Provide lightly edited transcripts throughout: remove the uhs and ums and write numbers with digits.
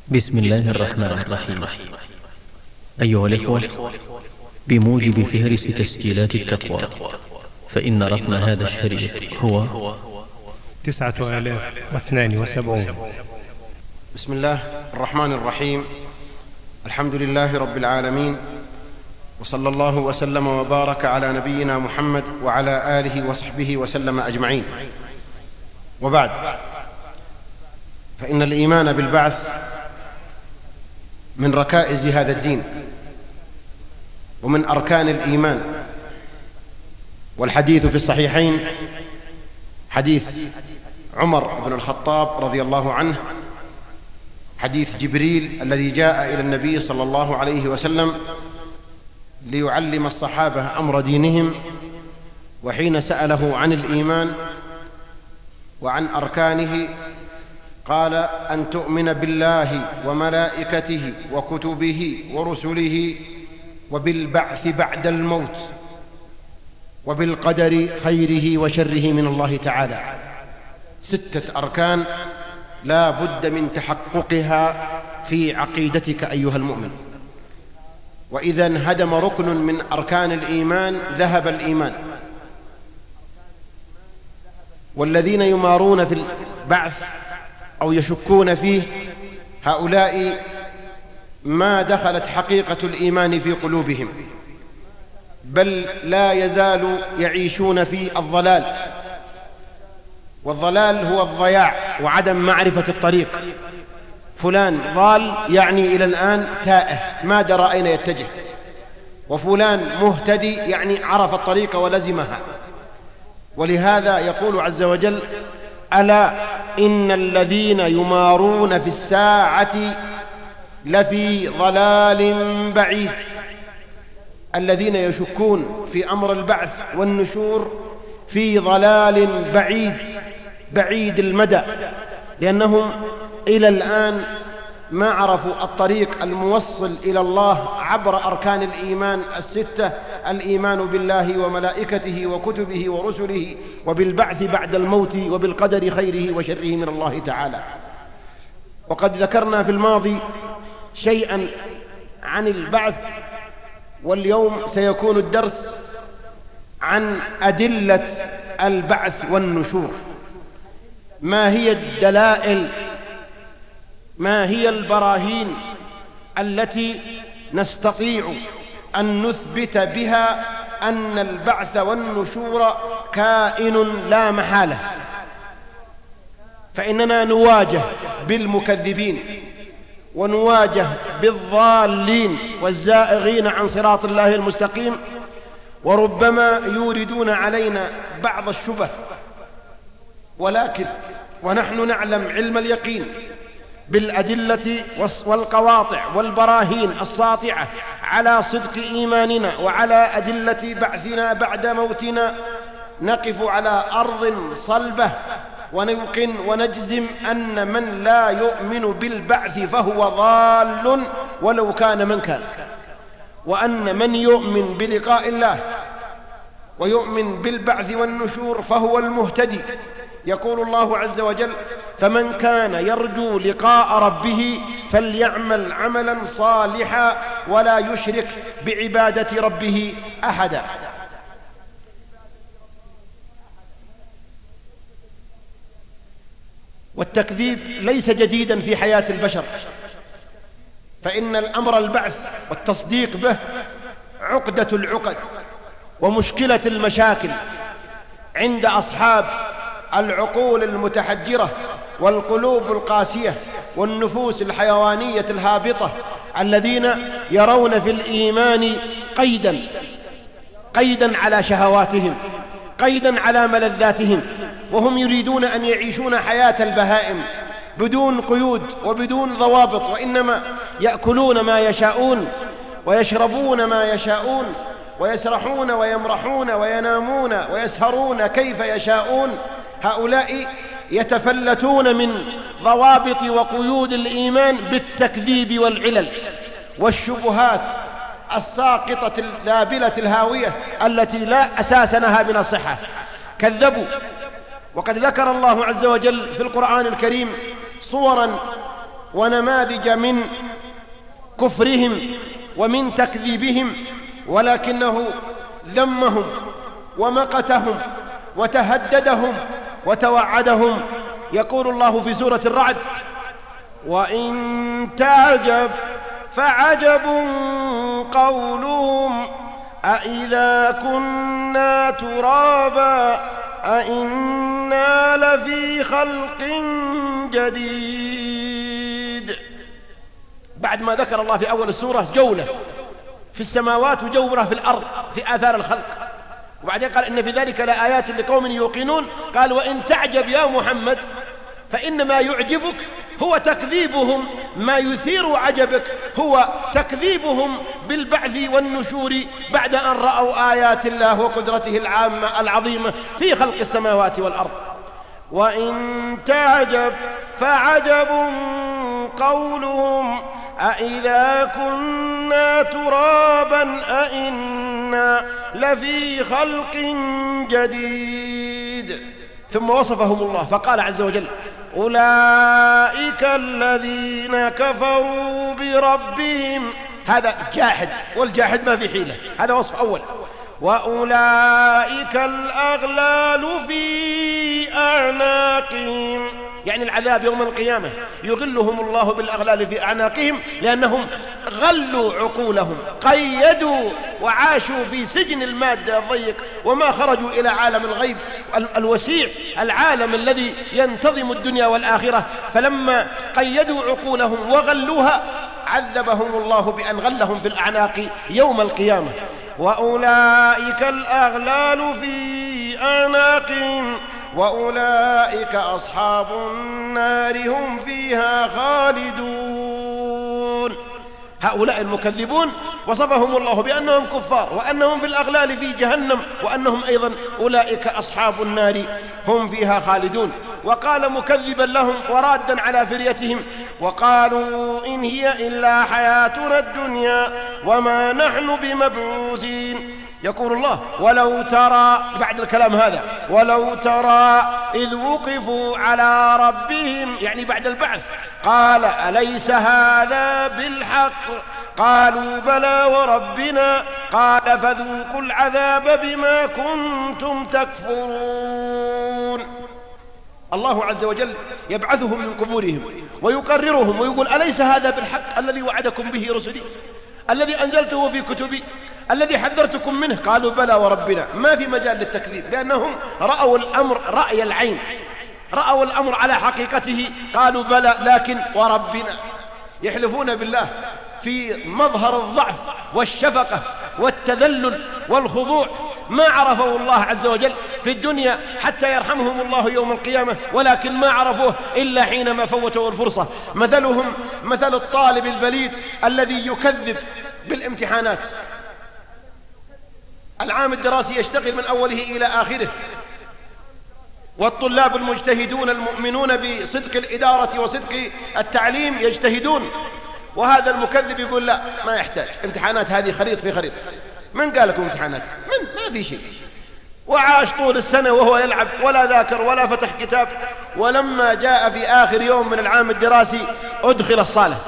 بسم الله الرحمن الرحيم. أيها الإخوة، بموجب فهرس تسجيلات التقوى فإن رقم هذا الشريط هو 9072. بسم الله الرحمن الرحيم. الحمد لله رب العالمين، وصلى الله وسلم وبارك على نبينا محمد وعلى آله وصحبه وسلم أجمعين. وبعد، فإن الإيمان بالبعث من ركائز هذا الدين ومن أركان الإيمان. والحديث في الصحيحين حديث عمر بن الخطاب رضي الله عنه، حديث جبريل الذي جاء إلى النبي صلى الله عليه وسلم ليعلم الصحابة أمر دينهم، وحين سأله عن الإيمان وعن أركانه قال: أن تؤمن بالله وملائكته وكتبه ورسله وبالبعث بعد الموت وبالقدر خيره وشره من الله تعالى. 6 أركان لا بد من تحققها في عقيدتك أيها المؤمن، وإذا انهدم ركن من أركان الإيمان ذهب الإيمان. والذين يمارون في البعث أو يشكون فيه، هؤلاء ما دخلت حقيقة الإيمان في قلوبهم، بل لا يزالوا يعيشون في الضلال. والضلال هو الضياع وعدم معرفة الطريق. فلان ضال يعني إلى الآن تائه ما درى أين يتجه، وفلان مهتدي يعني عرف الطريق ولزمها. ولهذا يقول عز وجل: ألا إن الذين يمارون في الساعة لفي ضلال بعيد. الذين يشكون في أمر البعث والنشور في ضلال بعيد المدى، لأنهم إلى الآن ما عرفوا الطريق الموصل إلى الله عبر أركان الإيمان 6: الإيمان بالله وملائكته وكتبه ورسله وبالبعث بعد الموت وبالقدر خيره وشره من الله تعالى. وقد ذكرنا في الماضي شيئا عن البعث، واليوم سيكون الدرس عن أدلة البعث والنشور. ما هي الدلائل، ما هي البراهين التي نستطيع أن نثبت بها أن البعث والنشور كائن لا محالة؟ فإننا نواجه بالمكذبين، ونواجه بالضالين والزائغين عن صراط الله المستقيم، وربما يوردون علينا بعض الشبه، ولكن ونحن نعلم علم اليقين بالأدلة والقواطع والبراهين الساطعة على صدق إيماننا وعلى أدلة بعثنا بعد موتنا، نقف على أرض صلبة ونيقن ونجزم أن من لا يؤمن بالبعث فهو ضال ولو كان من كان، وأن من يؤمن بلقاء الله ويؤمن بالبعث والنشور فهو المهتدي. يقول الله عز وجل: فمن كان يرجو لقاء ربه فليعمل عملا صالحا ولا يشرك بعبادة ربه أحدا. والتكذيب ليس جديدا في حياة البشر، فإن الأمر البعث والتصديق به عقدة العقد ومشكلة المشاكل عند أصحاب العقول المتحجرة والقلوب القاسية والنفوس الحيوانية الهابطة، الذين يرون في الإيمان قيدا على شهواتهم، قيدا على ملذاتهم، وهم يريدون أن يعيشون حياة البهائم بدون قيود وبدون ضوابط، وإنما يأكلون ما يشاءون ويشربون ما يشاءون ويسرحون ويمرحون وينامون ويسهرون كيف يشاءون. هؤلاء يتفلتون من ضوابط وقيود الإيمان بالتكذيب والعلل والشبهات الساقطة الذابلة الهاوية التي لا أساس لها من الصحة. كذبوا. وقد ذكر الله عز وجل في القرآن الكريم صورا ونماذج من كفرهم ومن تكذيبهم، ولكنه ذمهم ومقتهم وتهددهم وتوعدهم. يقول الله في سورة الرعد: وإن تعجب فعجب قولهم أإذا كنا ترابا أإنا لفي خلق جديد. بعد ما ذكر الله في أول السورة جولة في السماوات وجولة في الأرض في آثار الخلق، وبعدين قال إن في ذلك لآيات لقوم يوقنون. قال وإن تعجب يا محمد فإن ما يعجبك هو تكذيبهم، ما يثير عجبك هو تكذيبهم بالبعث والنشور بعد أن رأوا آيات الله وقدرته العامة العظيمة في خلق السماوات والأرض. وإن تعجب فعجب قولهم أإذا كنا ترابا أإنا لفي خلق جديد. ثم وصفهم الله فقال عز وجل: أولئك الذين كفروا بربهم. هذا جاحد، والجاحد ما في حيلة، هذا وصف أول. وأولئك الأغلال في أعناقهم، يعني العذاب يوم القيامة يغلهم الله بالأغلال في أعناقهم، لأنهم غلوا عقولهم، قيدوا وعاشوا في سجن المادة الضيق، وما خرجوا إلى عالم الغيب الوسيع، العالم الذي ينتظم الدنيا والآخرة. فلما قيدوا عقولهم وغلوها عذبهم الله بأن غلهم في الأعناق يوم القيامة. وأولئك الأغلال في أعناقهم وأولئك أصحاب النار هم فيها خالدون. هؤلاء المكذبون وصفهم الله بأنهم كفار وأنهم في الأغلال في جهنم، وأنهم أيضا أولئك أصحاب النار هم فيها خالدون. وقال مكذبا لهم ورادا على فريتهم: وقالوا إن هي إلا حياتنا الدنيا وما نحن بمبعوثين. يقول الله: ولو ترى، بعد الكلام هذا، ولو ترى إذ وقفوا على ربهم، يعني بعد البعث، قال أليس هذا بالحق؟ قالوا بلى وربنا. قال فذوقوا العذاب بما كنتم تكفرون. الله عز وجل يبعثهم من قبورهم ويقررهم ويقول: أليس هذا بالحق الذي وعدكم به رسلي، الذي أنزلته في كتبي، الذي حذرتكم منه؟ قالوا بلى وربنا. ما في مجال للتكذيب، لأنهم رأوا الأمر رأي العين، رأوا الأمر على حقيقته. قالوا بلى، لكن وربنا. يحلفون بالله في مظهر الضعف والشفقة والتذلل والخضوع، ما عرفوا الله عز وجل في الدنيا حتى يرحمهم الله يوم القيامة، ولكن ما عرفوه إلا حينما فوتوا الفرصة. مثلهم مثل الطالب البليد الذي يكذب بالامتحانات. العام الدراسي يشتغل من أوله إلى آخره، والطلاب المجتهدون المؤمنون بصدق الإدارة وصدق التعليم يجتهدون، وهذا المكذب يقول لا، ما يحتاج امتحانات، هذه خريط في خريط. من قال لكم امتحانات؟ ما في شيء. وعاش طول السنة وهو يلعب، ولا ذاكر ولا فتح كتاب. ولما جاء في آخر يوم من العام الدراسي أدخل الصالة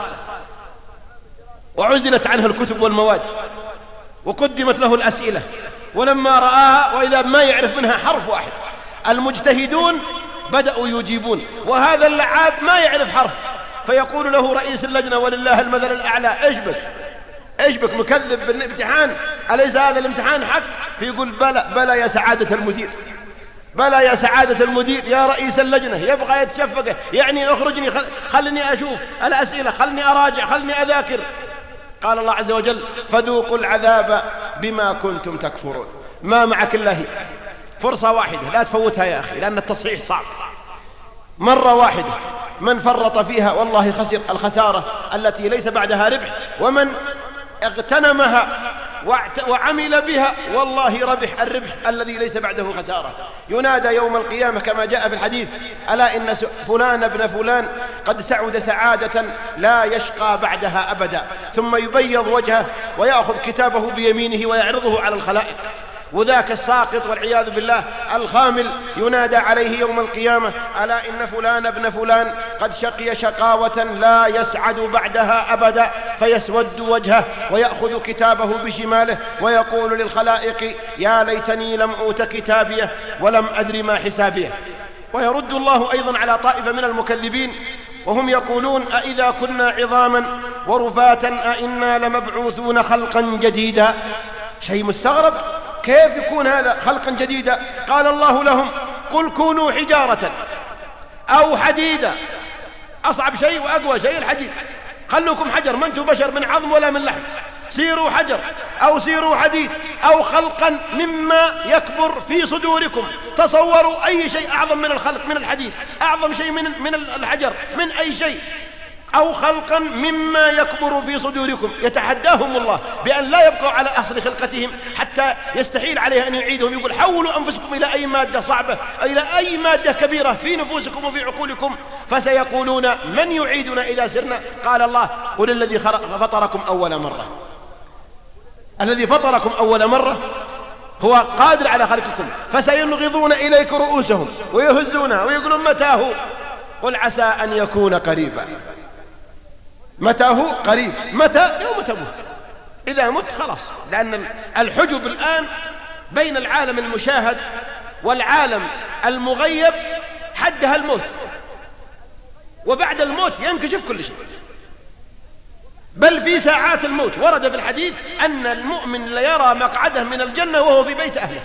وعزلت عنه الكتب والمواد وقدمت له الأسئلة، ولما رآها وإذا ما يعرف منها حرف واحد. المجتهدون بدأوا يجيبون، وهذا اللعاب ما يعرف حرف، فيقول له رئيس اللجنة ولله المثل الأعلى: إيش بك مكذب بالامتحان؟ أليس هذا الامتحان حق؟ فيقول بلى يا سعادة المدير، بلى يا سعادة المدير. يا رئيس اللجنة يبغى يتشفقه، يعني اخرجني، خلني أشوف الأسئلة، خلني أراجع، خلني أذاكر. قال الله عز وجل: فذوقوا العذاب بما كنتم تكفرون. ما معك إلا هي فرصة واحدة، لا تفوتها يا أخي، لأن التصحيح صعب. مرة واحدة، من فرط فيها والله خسر الخسارة التي ليس بعدها ربح، ومن اغتنمها وعمل بها والله ربح الربح الذي ليس بعده خسارة. ينادى يوم القيامة كما جاء في الحديث: ألا إن فلان ابن فلان قد سعد سعادة لا يشقى بعدها أبدا. ثم يبيض وجهه ويأخذ كتابه بيمينه ويعرضه على الخلائق، وذاك الساقط والعياذ بالله الخامل ينادى عليه يوم القيامة: ألا إن فلان ابن فلان قد شقي شقاوة لا يسعد بعدها أبدا، فيسود وجهه ويأخذ كتابه بشماله ويقول للخلائق: يا ليتني لم أوت كتابيه ولم أدر ما حسابيه. ويرد الله أيضا على طائفة من المكذبين وهم يقولون: أإذا كنا عظاما ورفاتا أإنا لمبعوثون خلقا جديدا. شيء مستغرب، كيف يكون هذا خلقا جديدا؟ قال الله لهم: قل كونوا حجارة أو حديدا. أصعب شيء وأقوى شيء الحديد. خلوكم حجر، ما أنتم بشر من عظم ولا من لحم. سيروا حجر أو سيروا حديد أو خلقا مما يكبر في صدوركم. تصوروا أي شيء أعظم من الخلق، من الحديد، أعظم شيء من الحجر، من أي شيء. أو خلقا مما يكبر في صدوركم. يتحداهم الله بأن لا يبقوا على أصل خلقتهم حتى يستحيل عليه أن يعيدهم. يقول: حولوا أنفسكم إلى أي مادة صعبة، إلى أي مادة كبيرة في نفوسكم وفي عقولكم، فسيقولون: من يعيدنا إذا سرنا؟ قال الله: قل الذي فطركم أول مرة. الذي فطركم أول مرة هو قادر على خلقكم. فسينغضون إليك رؤوسهم ويهزونها ويقولون: متى هو؟ قل عسى أن يكون قريبا. متى هو؟ قريب. متى؟ يوم تموت. إذا مت خلاص، لأن الحجب الآن بين العالم المشاهد والعالم المغيب حدها الموت، وبعد الموت ينكشف كل شيء. بل في ساعات الموت ورد في الحديث أن المؤمن ليرى مقعده من الجنة وهو في بيت أهله.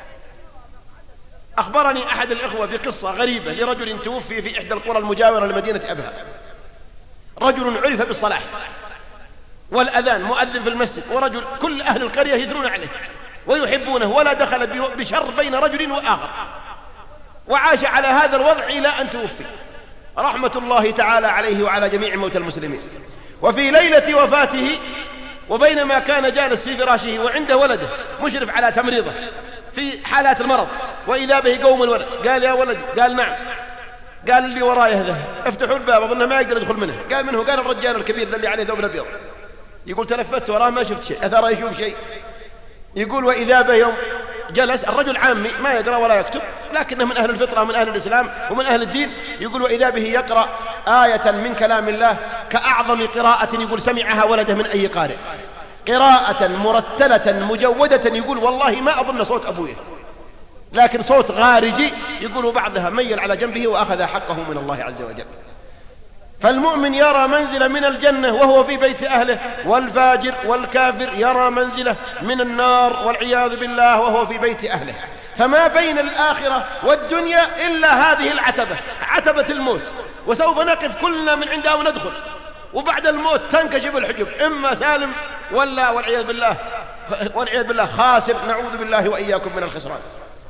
أخبرني أحد الإخوة بقصة غريبة لرجل توفي في إحدى القرى المجاورة لمدينة أبها. رجل عرف بالصلاح والأذان، مؤذن في المسجد، ورجل كل أهل القرية يثنون عليه ويحبونه، ولا دخل بشر بين رجل وآخر، وعاش على هذا الوضع إلى أن توفي رحمة الله تعالى عليه وعلى جميع موتى المسلمين. وفي ليلة وفاته وبينما كان جالس في فراشه وعنده ولده مشرف على تمريضه في حالات المرض، وإذا به قوم الولد. قال: يا ولدي. قال: نعم. قال: اللي وراي هذا افتحوا الباب أظن ما يقدر يدخل منه. قال: منه؟ قال: الرجال الكبير ذا اللي عليه ثوب أبيض. يقول: تلفت وراه ما شفت شيء، أثر يشوف شيء. يقول: وإذا به يوم جلس الرجل عامي ما يقرأ ولا يكتب، لكنه من أهل الفطرة ومن أهل الإسلام ومن أهل الدين. يقول: وإذا به يقرأ آية من كلام الله كأعظم قراءة يقول سمعها ولده من أي قارئ، قراءة مرتلة مجودة. يقول: والله ما أظن صوت أبوه، لكن صوت غارجي. يقول: بعضها ميل على جنبه وأخذ حقه من الله عز وجل. فالمؤمن يرى منزلة من الجنة وهو في بيت أهله، والفاجر والكافر يرى منزلة من النار والعياذ بالله وهو في بيت أهله. فما بين الآخرة والدنيا إلا هذه العتبة، عتبة الموت، وسوف نقف كلنا من عندها وندخل، وبعد الموت تنكشف الحجب، إما سالم ولا والعياذ بالله خاسر، نعوذ بالله وإياكم من الخسران.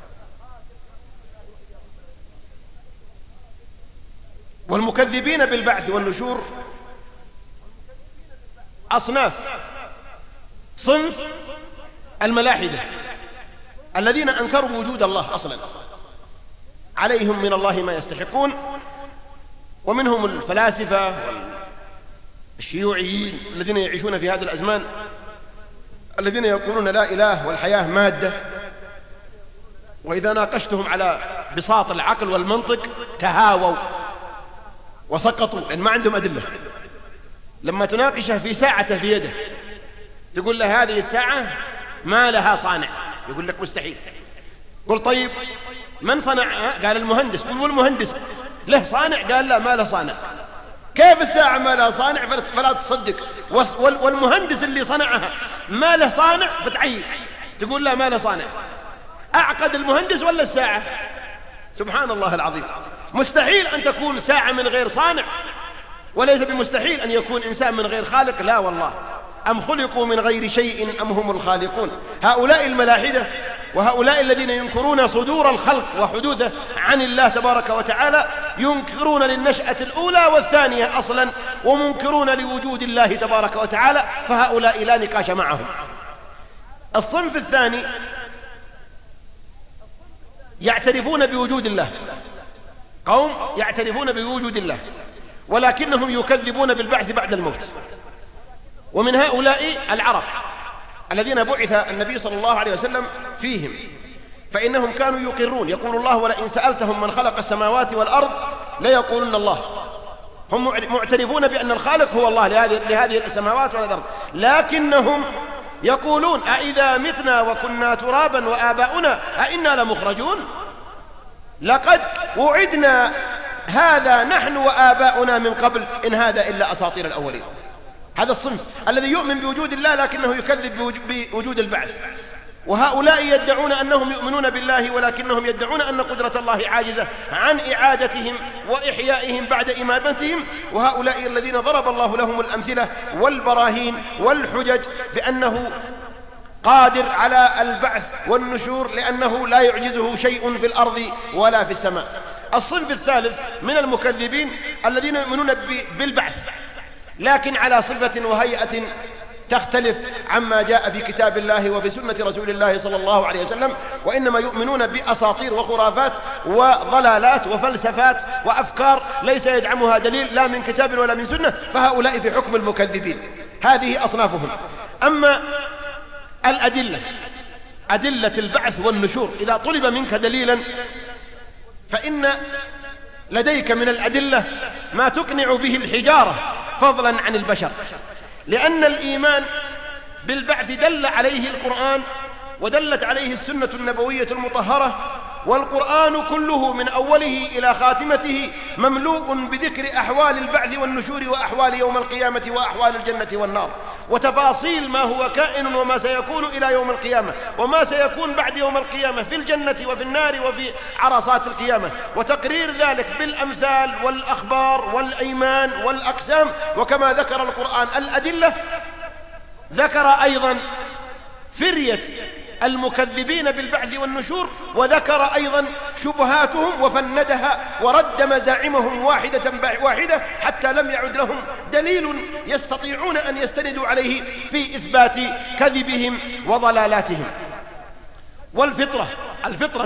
والمكذبين بالبعث والنشور أصناف. صنف الملاحدة الذين أنكروا وجود الله أصلا، عليهم من الله ما يستحقون، ومنهم الفلاسفة والشيوعيين الذين يعيشون في هذه الأزمان، الذين يقولون لا إله والحياة مادة، وإذا ناقشتهم على بساط العقل والمنطق تهاووا وسقطوا، لأن ما عندهم أدلة. لما تناقشه في ساعة في يده تقول له: هذه الساعة ما لها صانع، يقول لك مستحيل. قل: طيب من صنعها؟ قال: المهندس. قل: والمهندس له صانع؟ قال: لا، ما له صانع. كيف الساعة ما لها صانع؟ فلا تصدق. والمهندس اللي صنعها ما له صانع فتعيب، تقول: لا، ما له صانع. أعقد المهندس ولا الساعة؟ سبحان الله العظيم. مستحيل أن تكون ساعة من غير صانع، وليس بمستحيل أن يكون إنسان من غير خالق، لا والله. أم خلقوا من غير شيء أم هم الخالقون. هؤلاء الملاحدة وهؤلاء الذين ينكرون صدور الخلق وحدوثه عن الله تبارك وتعالى ينكرون للنشأة الأولى والثانية أصلا، ومنكرون لوجود الله تبارك وتعالى، فهؤلاء لا نقاش معهم. الصنف الثاني يعترفون بوجود الله، قوم يعترفون بوجود الله ولكنهم يكذبون بالبعث بعد الموت. ومن هؤلاء العرب الذين بعث النبي صلى الله عليه وسلم فيهم، فإنهم كانوا يقرون، يقول الله: ولئن سألتهم من خلق السماوات والأرض ليقولن الله. هم معترفون بأن الخالق هو الله لهذه السماوات والأرض، لكنهم يقولون: أإذا متنا وكنا ترابا وآباؤنا أئنا لمخرجون؟ لقد وعدنا هذا نحن وآباؤنا من قبل إن هذا إلا أساطير الأولين. هذا الصنف الذي يؤمن بوجود الله لكنه يكذب بوجود البعث. وهؤلاء يدعون أنهم يؤمنون بالله، ولكنهم يدعون أن قدرة الله عاجزة عن إعادتهم وإحيائهم بعد إماتتهم. وهؤلاء الذين ضرب الله لهم الأمثلة والبراهين والحجج بأنه قادر على البعث والنشور، لأنه لا يعجزه شيء في الأرض ولا في السماء. الصنف الثالث من المكذبين الذين يؤمنون بالبعث، لكن على صفة وهيئة تختلف عما جاء في كتاب الله وفي سنة رسول الله صلى الله عليه وسلم، وإنما يؤمنون بأساطير وخرافات وضلالات وفلسفات وأفكار ليس يدعمها دليل لا من كتاب ولا من سنة، فهؤلاء في حكم المكذبين. هذه أصنافهم. أما الأدلة، أدلة البعث والنشور، إذا طلب منك دليلا فإن لديك من الأدلة ما تقنع به الحجارة فضلا عن البشر، لأن الإيمان بالبعث دل عليه القرآن ودلت عليه السنة النبوية المطهرة، والقرآن كله من أوله إلى خاتمته مملوء بذكر أحوال البعث والنشور وأحوال يوم القيامة وأحوال الجنة والنار، وتفاصيل ما هو كائن وما سيكون إلى يوم القيامة وما سيكون بعد يوم القيامة في الجنة وفي النار وفي عرصات القيامة، وتقرير ذلك بالأمثال والأخبار والأيمان والأقسام. وكما ذكر القرآن الأدلة، ذكر أيضا فرية المكذبين بالبعث والنشور، وذكر أيضا شبهاتهم وفندها ورد مزاعمهم واحدة واحدة حتى لم يعد لهم دليل يستطيعون أن يستندوا عليه في إثبات كذبهم وضلالاتهم. والفطرة، الفطرة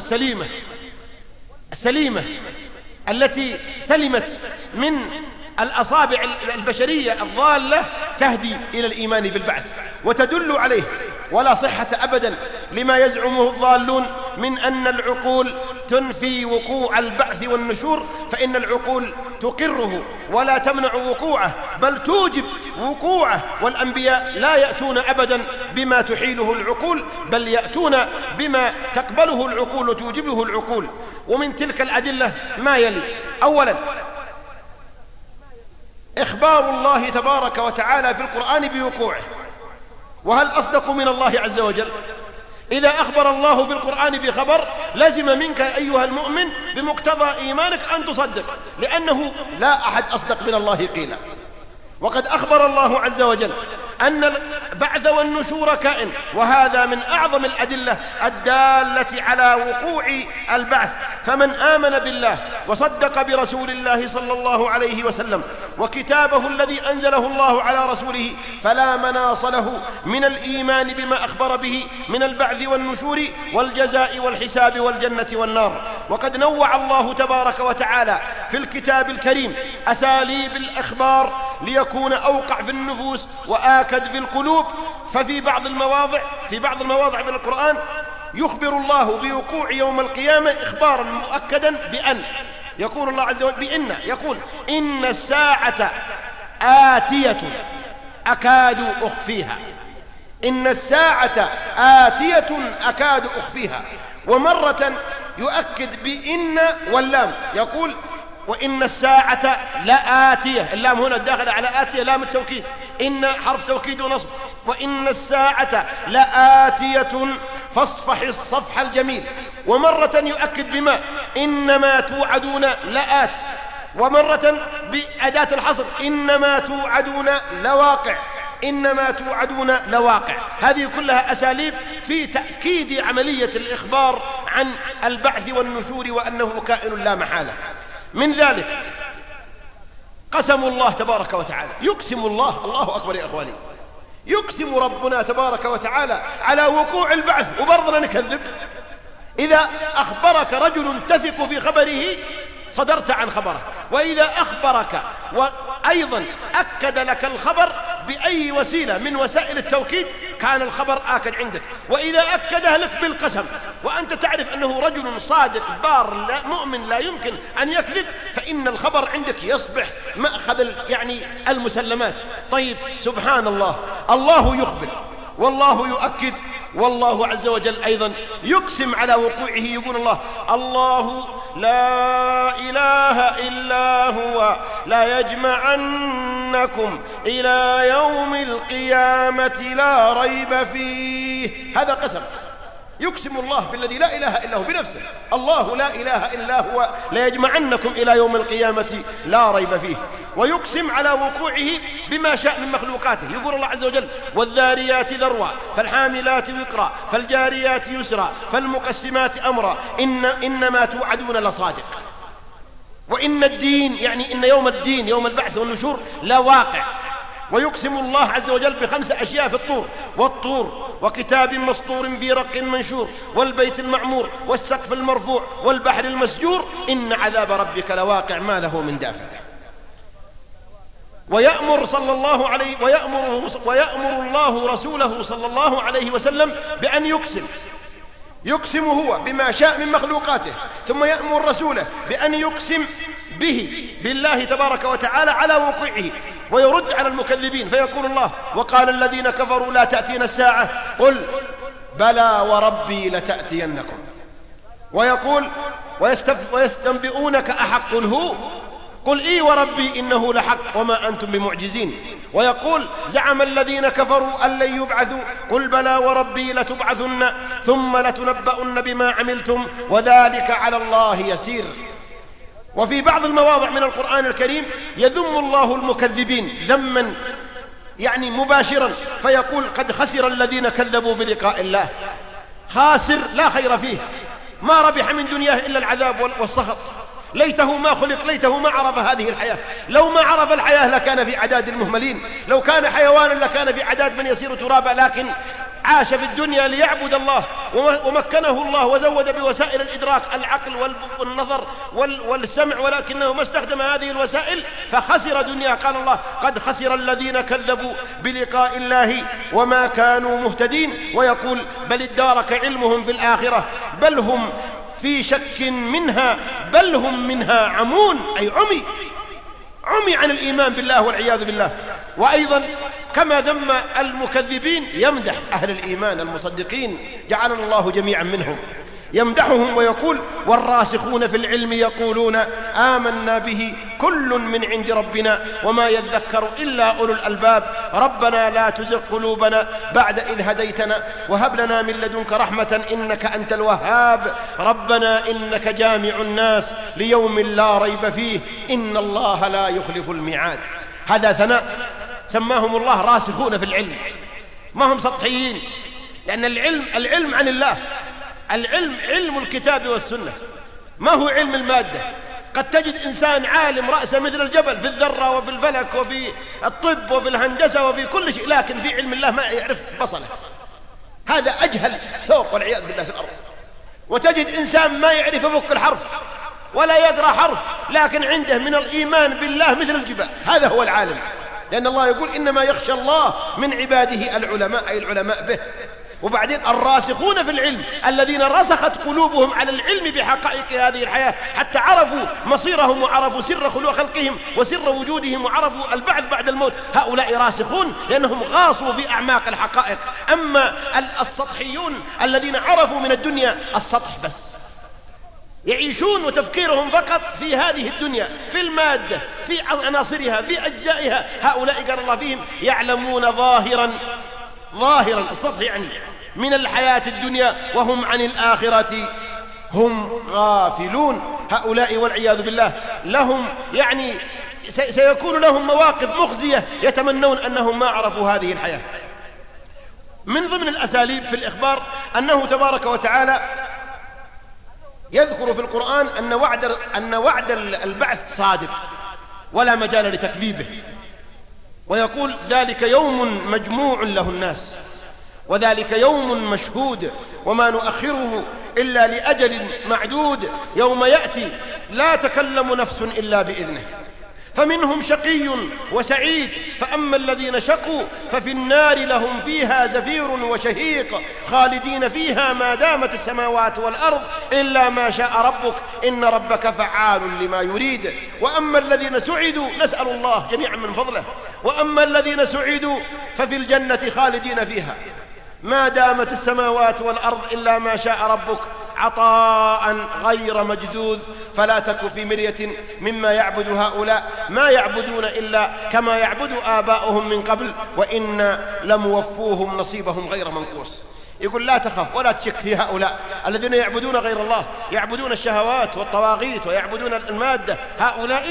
السليمة التي سلمت من الأصابع البشرية الضالة تهدي إلى الإيمان بالبعث وتدل عليه، ولا صحة أبدا لما يزعمه الضالون من أن العقول تنفي وقوع البعث والنشور، فإن العقول تقره ولا تمنع وقوعه بل توجب وقوعه، والأنبياء لا يأتون أبدا بما تحيله العقول بل يأتون بما تقبله العقول وتوجبه العقول. ومن تلك الأدلة ما يلي: أولا، إخبار الله تبارك وتعالى في القرآن بوقوعه، وهل أصدق من الله عز وجل؟ إذا أخبر الله في القرآن بخبر لزم منك أيها المؤمن بمقتضى إيمانك أن تصدق، لأنه لا أحد أصدق من الله قيلا. وقد أخبر الله عز وجل أن البعث والنشور كائن، وهذا من أعظم الأدلة الدالة على وقوع البعث. فمن آمن بالله وصدق برسول الله صلى الله عليه وسلم وكتابه الذي أنزله الله على رسوله فلا مناص له من الإيمان بما أخبر به من البعث والنشور والجزاء والحساب والجنة والنار. وقد نوع الله تبارك وتعالى في الكتاب الكريم أساليب الإخبار ليكون أوقع في النفوس وآكد في القلوب. ففي بعض المواضع من القرآن يخبر الله بوقوع يوم القيامة إخبارا مؤكدا بأن، يقول الله عز وجل بإن، يقول: إن الساعة آتية أكاد أخفيها، إن الساعة آتية أكاد أخفيها. ومرة يؤكد بإن واللام، يقول: وإن الساعة لآتية، اللام هنا الداخلة على آتية لام التوكيد، إن حرف توكيد ونصب، وإن الساعة لآتية فاصفح الصفح الجميل. ومرة يؤكد بما، إنما توعدون لآت. ومرة بأداة الحصر، إنما توعدون لواقع، إنما توعدون لواقع. هذه كلها أساليب في تأكيد عملية الإخبار عن البعث والنشور وأنه كائن لا محالة. من ذلك قسم الله تبارك وتعالى، يقسم الله أكبر يا أخواني، يقسم ربنا تبارك وتعالى على وقوع البعث وبرضنا نكذب. إذا أخبرك رجل تثق في خبره صدرت عن خبره، وإذا أخبرك وأيضا أكد لك الخبر بأي وسيلة من وسائل التوكيد كان الخبر آكد عندك. وإذا أكده لك بالقسم وأنت تعرف أنه رجل صادق بار لا مؤمن لا يمكن أن يكذب، فإن الخبر عندك يصبح مأخذ المسلمات. طيب سبحان الله، الله يخبر والله يؤكد، والله عز وجل أيضا يقسم على وقوعه. يقول الله لا إله إلا هو لا يجمعنكم إلى يوم القيامة لا ريب فيه. هذا قسم، يقسم الله بالذي لا إله إلا هو بنفسه، الله لا إله إلا هو لا يجمعنكم إلى يوم القيامة لا ريب فيه. ويقسم على وقوعه بما شاء من مخلوقاته. يقول الله عز وجل والذاريات ذروا فالحاملات وقرا فالجاريات يسرا فالمقسمات أمرا إنما توعدون لصادق. وإن الدين يعني إن يوم الدين يوم البعث والنشور لا واقع. ويقسم الله عز وجل ب5 أشياء في الطور، والطور وكتاب مسطور في رق منشور والبيت المعمور والسقف المرفوع والبحر المسجور إن عذاب ربك لواقع ما له من دافع. ويأمر الله رسوله صلى الله عليه وسلم بأن يقسم هو بما شاء من مخلوقاته، ثم يأمر رسوله بأن يقسم بالله تبارك وتعالى على وقوعه، ويرد على المكذبين. فيقول الله وقال الذين كفروا لا تأتينا الساعة قل بلى وربي لتأتينكم. ويقول ويستنبئونك أحق هو قل إي وربي إنه لحق وما أنتم بمعجزين. ويقول زعم الذين كفروا أن لن يبعثوا قل بلى وربي لتبعثن ثم لتنبؤن بما عملتم وذلك على الله يسير. وفي بعض المواضع من القرآن الكريم يذم الله المكذبين ذما يعني مباشرا، فيقول قد خسر الذين كذبوا بلقاء الله. خاسر لا خير فيه، ما ربح من دنياه إلا العذاب والسخط. ليته ما خلق، ليته ما عرف هذه الحياة. لو ما عرف الحياة لكان في عداد المهملين، لو كان حيوانا لكان في عداد من يسير ترابا، لكن عاش في الدنيا ليعبد الله ومكنه الله وزود بوسائل الإدراك العقل والنظر والسمع، ولكنه ما استخدم هذه الوسائل فخسر دنيا. قال الله قد خسر الذين كذبوا بلقاء الله وما كانوا مهتدين. ويقول بل ادارك علمهم في الآخرة بل هم في شك منها بل هم منها عمون، أي عمي عن الإيمان بالله والعياذ بالله. وأيضا كما ذم المكذبين يمدح أهل الإيمان المصدقين جعلنا الله جميعا منهم، يمدحهم ويقول والراسخون في العلم يقولون آمنا به كل من عند ربنا وما يذكر إلا أولو الألباب ربنا لا تزغ قلوبنا بعد إذ هديتنا وهب لنا من لدنك رحمة إنك أنت الوهاب ربنا إنك جامع الناس ليوم لا ريب فيه إن الله لا يخلف الميعاد. هذا ثناء سماهم الله راسخون في العلم، ما هم سطحيين، لأن العلم عن الله، العلم علم الكتاب والسنة، ما هو علم المادة. قد تجد إنسان عالم رأسه مثل الجبل في الذرة وفي الفلك وفي الطب وفي الهندسة وفي كل شيء، لكن في علم الله ما يعرف بصله، هذا أجهل ثوق والعياذ بالله في الأرض. وتجد إنسان ما يعرف يفك الحرف ولا يقرأ حرف، لكن عنده من الإيمان بالله مثل الجبال، هذا هو العالم. لأن الله يقول إنما يخشى الله من عباده العلماء، أي العلماء به. وبعدين الراسخون في العلم الذين رسخت قلوبهم على العلم بحقائق هذه الحياة حتى عرفوا مصيرهم وعرفوا سر خلقهم وسر وجودهم وعرفوا البعث بعد الموت، هؤلاء راسخون لأنهم غاصوا في أعماق الحقائق. أما السطحيون الذين عرفوا من الدنيا السطح بس، يعيشون وتفكيرهم فقط في هذه الدنيا، في المادة، في عناصرها، في أجزائها، هؤلاء قال الله فيهم يعلمون ظاهرا السطح يعني من الحياة الدنيا وهم عن الآخرة هم غافلون. هؤلاء والعياذ بالله لهم يعني سيكون لهم مواقف مخزية يتمنون أنهم ما عرفوا هذه الحياة. من ضمن الأساليب في الإخبار أنه تبارك وتعالى يذكر في القرآن أن وعد البعث صادق ولا مجال لتكذيبه، ويقول ذلك يوم مجموع له الناس وذلك يوم مشهود وما نؤخره إلا لأجل معدود يوم يأتي لا تكلم نفس إلا بإذنه فمنهم شقي وسعيد، فأما الذين شقوا ففي النار لهم فيها زفير وشهيق خالدين فيها ما دامت السماوات والأرض إلا ما شاء ربك إن ربك فعال لما يريد. وأما الذين سعدوا، نسأل الله جميعا من فضله، وأما الذين سعدوا ففي الجنة خالدين فيها ما دامت السماوات والأرض إلا ما شاء ربك عطاء غير مجذوذ. فلا تك في مرية مما يعبد هؤلاء، ما يعبدون إلا كما يعبد آباؤهم من قبل، وإنا لموفوهم نصيبهم غير منقوص. يقول لا تخف ولا تشك في هؤلاء الذين يعبدون غير الله، يعبدون الشهوات والطواغيت ويعبدون المادة. هؤلاء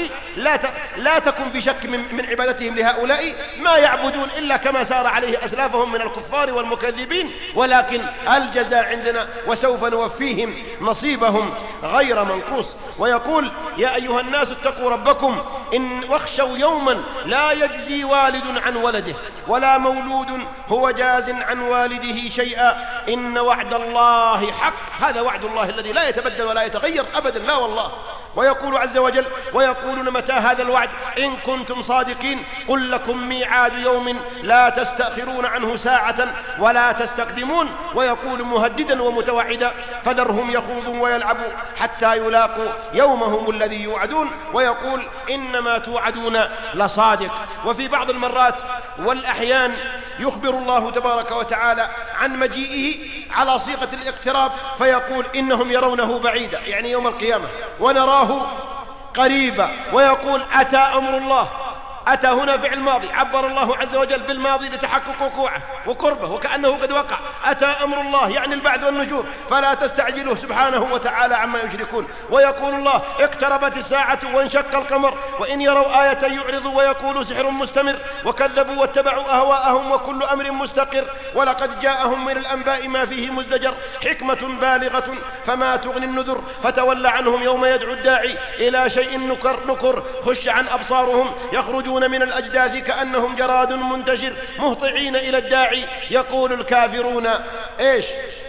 لا تكن في شك من عبادتهم لهؤلاء، ما يعبدون إلا كما سار عليه أسلافهم من الكفار والمكذبين، ولكن الجزاء عندنا وسوف نوفيهم نصيبهم غير منقوص. ويقول يا أيها الناس اتقوا ربكم واخشوا يوما لا يجزي والد عن ولده ولا مولود هو جاز عن والده شيئا إن وعد الله حق. هذا وعد الله الذي لا يتبدل ولا يتغير أبدا، لا والله. ويقول عز وجل ويقولون متى هذا الوعد إن كنتم صادقين قل لكم ميعاد يوم لا تستأخرون عنه ساعة ولا تستقدمون. ويقول مهددا ومتوعدا فذرهم يخوضوا ويلعبوا حتى يلاقوا يومهم الذي يوعدون. ويقول إنما توعدون لصادق. وفي بعض المرات والأحيان يخبر الله تبارك وتعالى عن مجيئه على صيغة الاقتراب، فيقول إنهم يرونه بعيدا، يعني يوم القيامة، ونراه قريبا. ويقول أتى أمر الله. أتى هنا فعل ماضي عبر الله عز وجل بالماضي لتحقق وقوعه وقربه وكأنه قد وقع. أتى أمر الله يعني البعث والنشور، فلا تستعجلوه سبحانه وتعالى عما يشركون. ويقول الله اقتربت الساعة وانشق القمر وإن يروا آية يعرضوا ويقولوا سحر مستمر وكذبوا واتبعوا أهواءهم وكل أمر مستقر. ولقد جاءهم من الأنباء ما فيه مزدجر حكمة بالغة فما تغني النذر فتول عنهم يوم يدعو الداعي إلى شيء نكر خش عن أبصارهم يخرجون من الأجداث كأنهم جراد منتشر مهطعين إلى الداعي يقول الكافرون إيش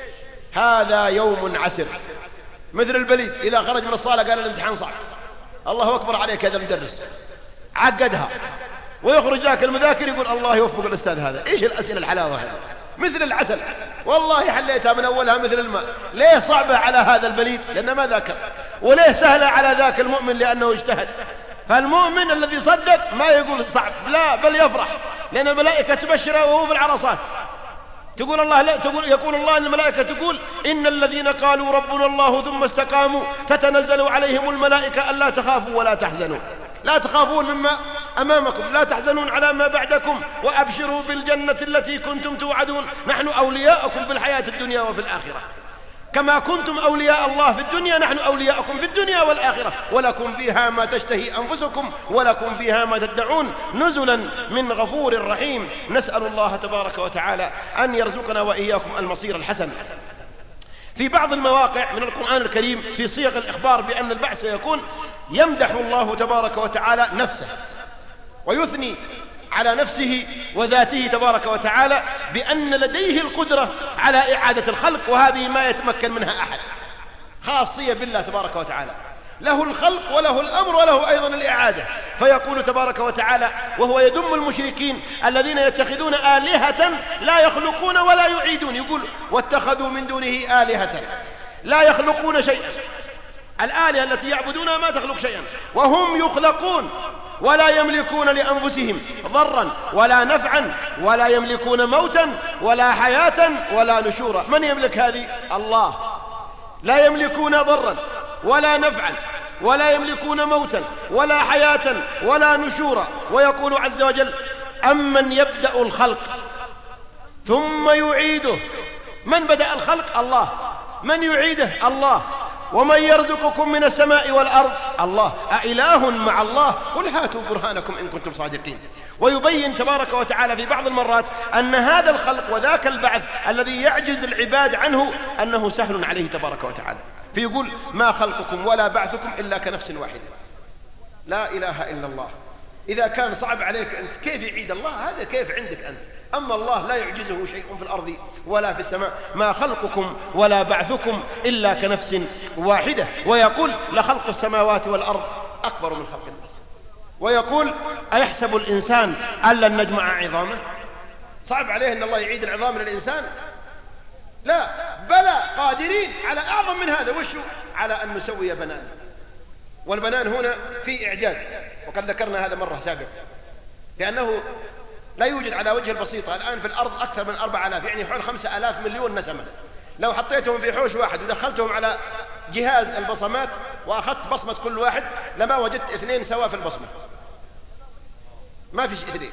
هذا يوم عسر. مثل البليد إذا خرج من الصالة قال الامتحان صعب، الله أكبر عليك هذا المدرس عقدها، ويخرج ذاك المذاكر يقول الله يوفق الأستاذ هذا. إيش الأسئلة الحلاوة هذه مثل العسل، والله حليتها من أولها مثل الماء. ليه صعبة على هذا البليد؟ لأنه ما ذاكر. وليه سهلة على ذاك المؤمن؟ لأنه اجتهد. فالمؤمن الذي صدق ما يقول صعب، لا بل يفرح، لأن الملائكة تبشره وهو في العرصات. يقول الله أن الملائكة تقول إن الذين قالوا ربنا الله ثم استقاموا تتنزل عليهم الملائكة ألا تخافوا ولا تحزنوا. لا تخافون مما أمامكم، لا تحزنون على ما بعدكم، وأبشروا بالجنة التي كنتم توعدون. نحن أولياءكم في الحياة الدنيا وفي الآخرة، كما كنتم أولياء الله في الدنيا نحن أولياءكم في الدنيا والآخرة، ولكم فيها ما تشتهي أنفسكم ولكم فيها ما تدعون نزلا من غفور رحيم. نسأل الله تبارك وتعالى أن يرزقنا وإياكم المصير الحسن. في بعض المواقع من القرآن الكريم في صيغ الإخبار بأن البعث سيكون يمدح الله تبارك وتعالى نفسه ويثني على نفسه وذاته تبارك وتعالى بأن لديه القدرة على إعادة الخلق، وهذه ما يتمكن منها أحد، خاصية بالله تبارك وتعالى، له الخلق وله الأمر وله أيضا الإعادة. فيقول تبارك وتعالى وهو يذم المشركين الذين يتخذون آلهة لا يخلقون ولا يعيدون، يقول واتخذوا من دونه آلهة لا يخلقون شيئا. الآلهة التي يعبدونها ما تخلق شيئا، وهم يخلقون ولا يملكون لأنفسهم ضرا ولا نفعا ولا يملكون موتا ولا حياة ولا نشورا. من يملك هذه؟ الله. لا يملكون ضرا ولا نفعا ولا يملكون موتا ولا حياة ولا نشورا. ويقول عز وجل أمن يبدأ الخلق ثم يعيده. من بدأ الخلق؟ الله. من يعيده؟ الله. ومن يرزقكم من السماء والأرض؟ الله. أإله مع الله؟ قل هاتوا برهانكم إن كنتم صادقين. ويبين تبارك وتعالى في بعض المرات أن هذا الخلق وذاك البعث الذي يعجز العباد عنه أنه سهل عليه تبارك وتعالى، فيقول ما خلقكم ولا بعثكم إلا كنفس واحدة. لا إله إلا الله. إذا كان صعب عليك أنت كيف يعيد الله؟ هذا كيف عندك أنت؟ أما الله لا يعجزه شيء في الأرض ولا في السماء. ما خلقكم ولا بعثكم إلا كنفس واحدة. ويقول لخلق السماوات والأرض أكبر من خلق الناس. ويقول أيحسب الإنسان أن لن نجمع عظامه؟ صعب عليه أن الله يعيد العظام للإنسان؟ لا، بلى قادرين على أعظم من هذا. وشو؟ على أن نسوي بنان. والبنان هنا في إعجاز، وقد ذكرنا هذا مرة سابقة، لأنه لا يوجد على وجه البسيطة الآن في الأرض أكثر من 4000، يعني حول 5000 مليون نسمة. لو حطيتهم في حوش واحد ودخلتهم على جهاز البصمات وأخذت بصمة كل واحد لما وجدت 2 سوا في البصمة، ما فيش 2.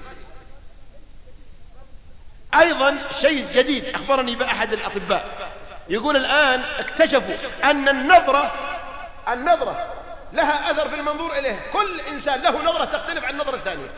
أيضا شيء جديد أخبرني بأحد الأطباء، يقول الآن اكتشفوا أن النظرة لها أثر في المنظور إليه. كل إنسان له نظرة تختلف عن النظرة الثانية.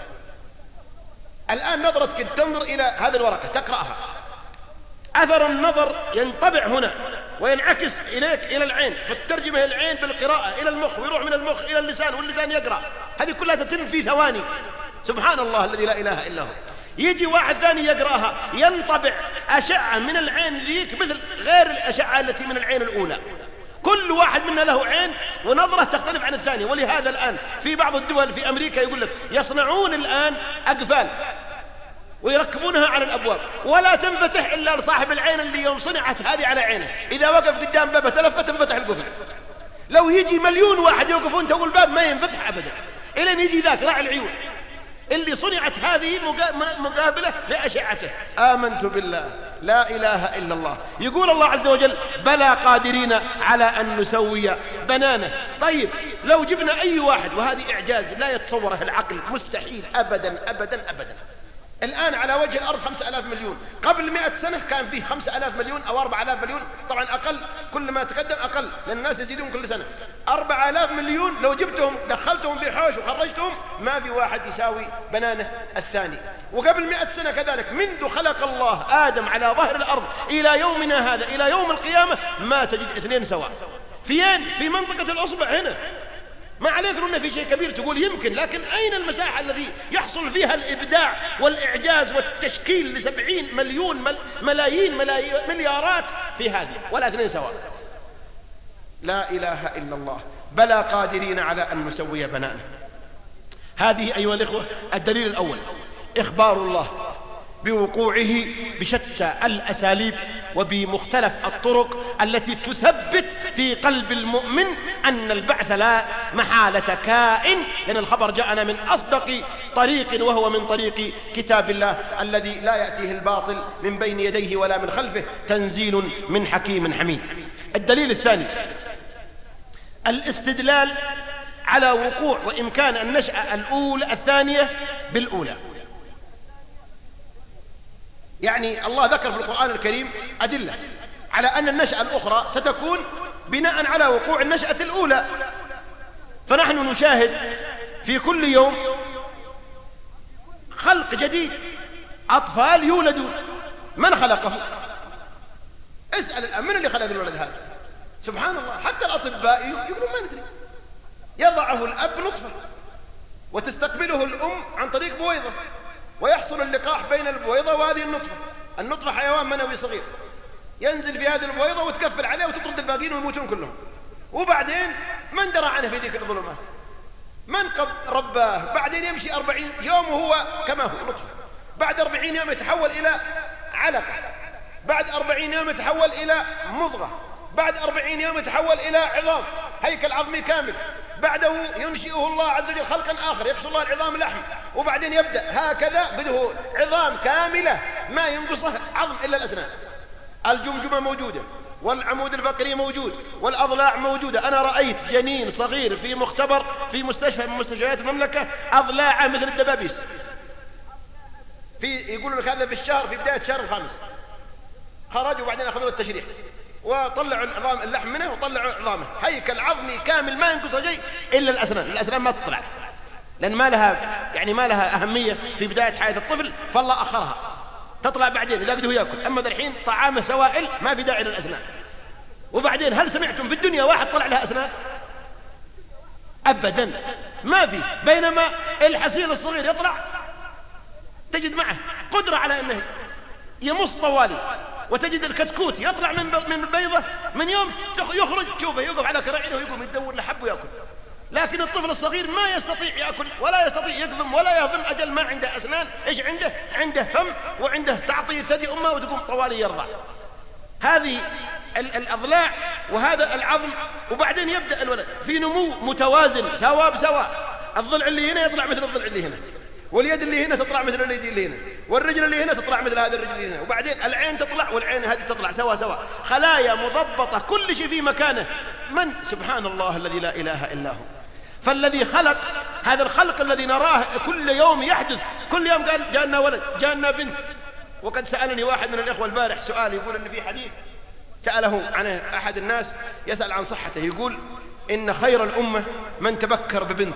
الآن نظرتك تنظر إلى هذه الورقة تقرأها، أثر النظر ينطبع هنا وينعكس إليك إلى العين، فتترجمه العين بالقراءة إلى المخ، ويروح من المخ إلى اللسان، واللسان يقرأ. هذه كلها تتم في ثواني. سبحان الله الذي لا إله إلا هو. يجي واحد ثاني يقرأها، ينطبع أشعة من العين ذيك مثل غير الأشعة التي من العين الأولى. كل واحد منا له عين ونظرة تختلف عن الثانية. ولهذا الآن في بعض الدول في أمريكا يقول لك يصنعون الآن أقفال ويركبونها على الأبواب، ولا تنفتح إلا لصاحب العين اللي يوم صنعت هذه على عينه، إذا وقف قدام بابه تلفت تنفتح القفل. لو يجي 1,000,000 واحد يوقفون تو الباب ما ينفتح أبدا، إلين يجي ذاك راعي العيون اللي صنعت هذه مقابلة لأشعته. آمنت بالله، لا إله إلا الله. يقول الله عز وجل بلى قادرين على أن نسوي بنانه. طيب لو جبنا أي واحد، وهذه إعجاز لا يتصوره العقل، مستحيل أبدا أبدا أبدا. الآن على وجه الأرض 5000 مليون، قبل 100 سنة كان فيه 5000 مليون أو 4000 مليون، طبعا أقل، كل ما تقدم أقل لأن الناس يزيدون كل سنة. 4000 مليون لو جبتهم دخلتهم في حوش وخرجتهم ما في واحد يساوي بنانه الثاني. وقبل 100 سنة كذلك، منذ خلق الله آدم على ظهر الأرض إلى يومنا هذا إلى يوم القيامة ما تجد 2 سواء. في منطقة الأصبع هنا. ما عليك أنه في شيء كبير تقول يمكن، لكن أين المساحة الذي يحصل فيها الإبداع والإعجاز والتشكيل ل70 مليون ملايين مليارات في هذه، ولا 2 سواء. لا إله إلا الله. بلى قادرين على أن نسوي بنانه. هذه أيها الإخوة الدليل الأول، إخبار الله بوقوعه بشتى الأساليب وبمختلف الطرق التي تثبت في قلب المؤمن أن البعث لا محالة كائن، لأن الخبر جاءنا من أصدق طريق، وهو من طريق كتاب الله الذي لا يأتيه الباطل من بين يديه ولا من خلفه، تنزيل من حكيم حميد. الدليل الثاني الاستدلال على وقوع وإمكان النشأة الثانية بالأولى. يعني الله ذكر في القرآن الكريم أدلة على أن النشأة الأخرى ستكون بناء على وقوع النشأة الأولى. فنحن نشاهد في كل يوم خلق جديد، أطفال يولدون. من خلقه؟ اسأل الآن من اللي خلق الولد هذا؟ سبحان الله. حتى الأطباء يقولون ما ندري. يضعه الأب نطفة وتستقبله الأم عن طريق بويضة، ويحصل اللقاح بين البويضة وهذه النطفة. النطفة حيوان منوي صغير ينزل في هذه البويضة وتكفل عليه وتطرد الباقين ويموتون كلهم. وبعدين من درى عنه في ذيك الظلمات؟ من رباه؟ بعدين يمشي 40 يوم وهو كما هو نطفة، بعد 40 يوم يتحول إلى علقة، بعد 40 يوم يتحول إلى مضغة، بعد 40 يوم يتحول إلى عظام، هيكل عظمي كامل. بعده ينشئه الله عز وجل خلقا آخر، يكسر الله العظام لحم، وبعدين يبدأ هكذا بده عظام كاملة ما ينقصه عظم إلا الأسنان. الجمجمة موجودة، والعمود الفقري موجود، والأضلاع موجودة. أنا رأيت جنين صغير في مختبر في مستشفى من مستشفيات المملكة، أضلاعه مثل الدبابيس. يقولوا لك هذا في الشهر، في بداية الشهر الخامس خرج، وبعدين أخذوا التشريح وطلعوا العظام اللحم منه وطلعوا عظامه، هيكل عظمي كامل ما ينقص شيء إلا الأسنان. الأسنان ما تطلع لأن ما لها أهمية في بداية حياة الطفل، فالله أخرها تطلع بعدين إذا قده يأكل. أما الحين طعامه سوائل ما في داعي للأسنان. وبعدين هل سمعتم في الدنيا واحد طلع لها أسنان؟ أبدا ما في. بينما الحصيل الصغير يطلع تجد معه قدرة على أنه يمص طوالي، وتجد الكتكوت يطلع من البيضة من يوم يخرج تشوفه يوقف على كراعينه ويقوم يدور لحب ويأكل. لكن الطفل الصغير ما يستطيع يأكل ولا يستطيع يقضم ولا يهضم، أجل ما عنده أسنان. إيش عنده؟ عنده فم، وعنده تعطيه ثدي أمه وتقوم طوالي يرضع. هذه الأضلاع وهذا العظم، وبعدين يبدأ الولد في نمو متوازن سواء بسواء. الضلع اللي هنا يطلع مثل الضلع اللي هنا، واليد اللي هنا تطلع مثل اليد اللي هنا، والرجل اللي هنا تطلع مثل هذه الرجل اللي هنا، وبعدين العين تطلع والعين هذه تطلع سوا، خلايا مضبطة، كل شيء في مكانه. من؟ سبحان الله الذي لا إله إلا هو. فالذي خلق هذا الخلق الذي نراه كل يوم يحدث، كل يوم قال جاءنا ولد، جاءنا بنت. وقد سألني واحد من الإخوة البارح سؤال، يقول إن في حديث سأله عن أحد الناس يسأل عن صحته، يقول إن خير الأمة من تبكر ببنت.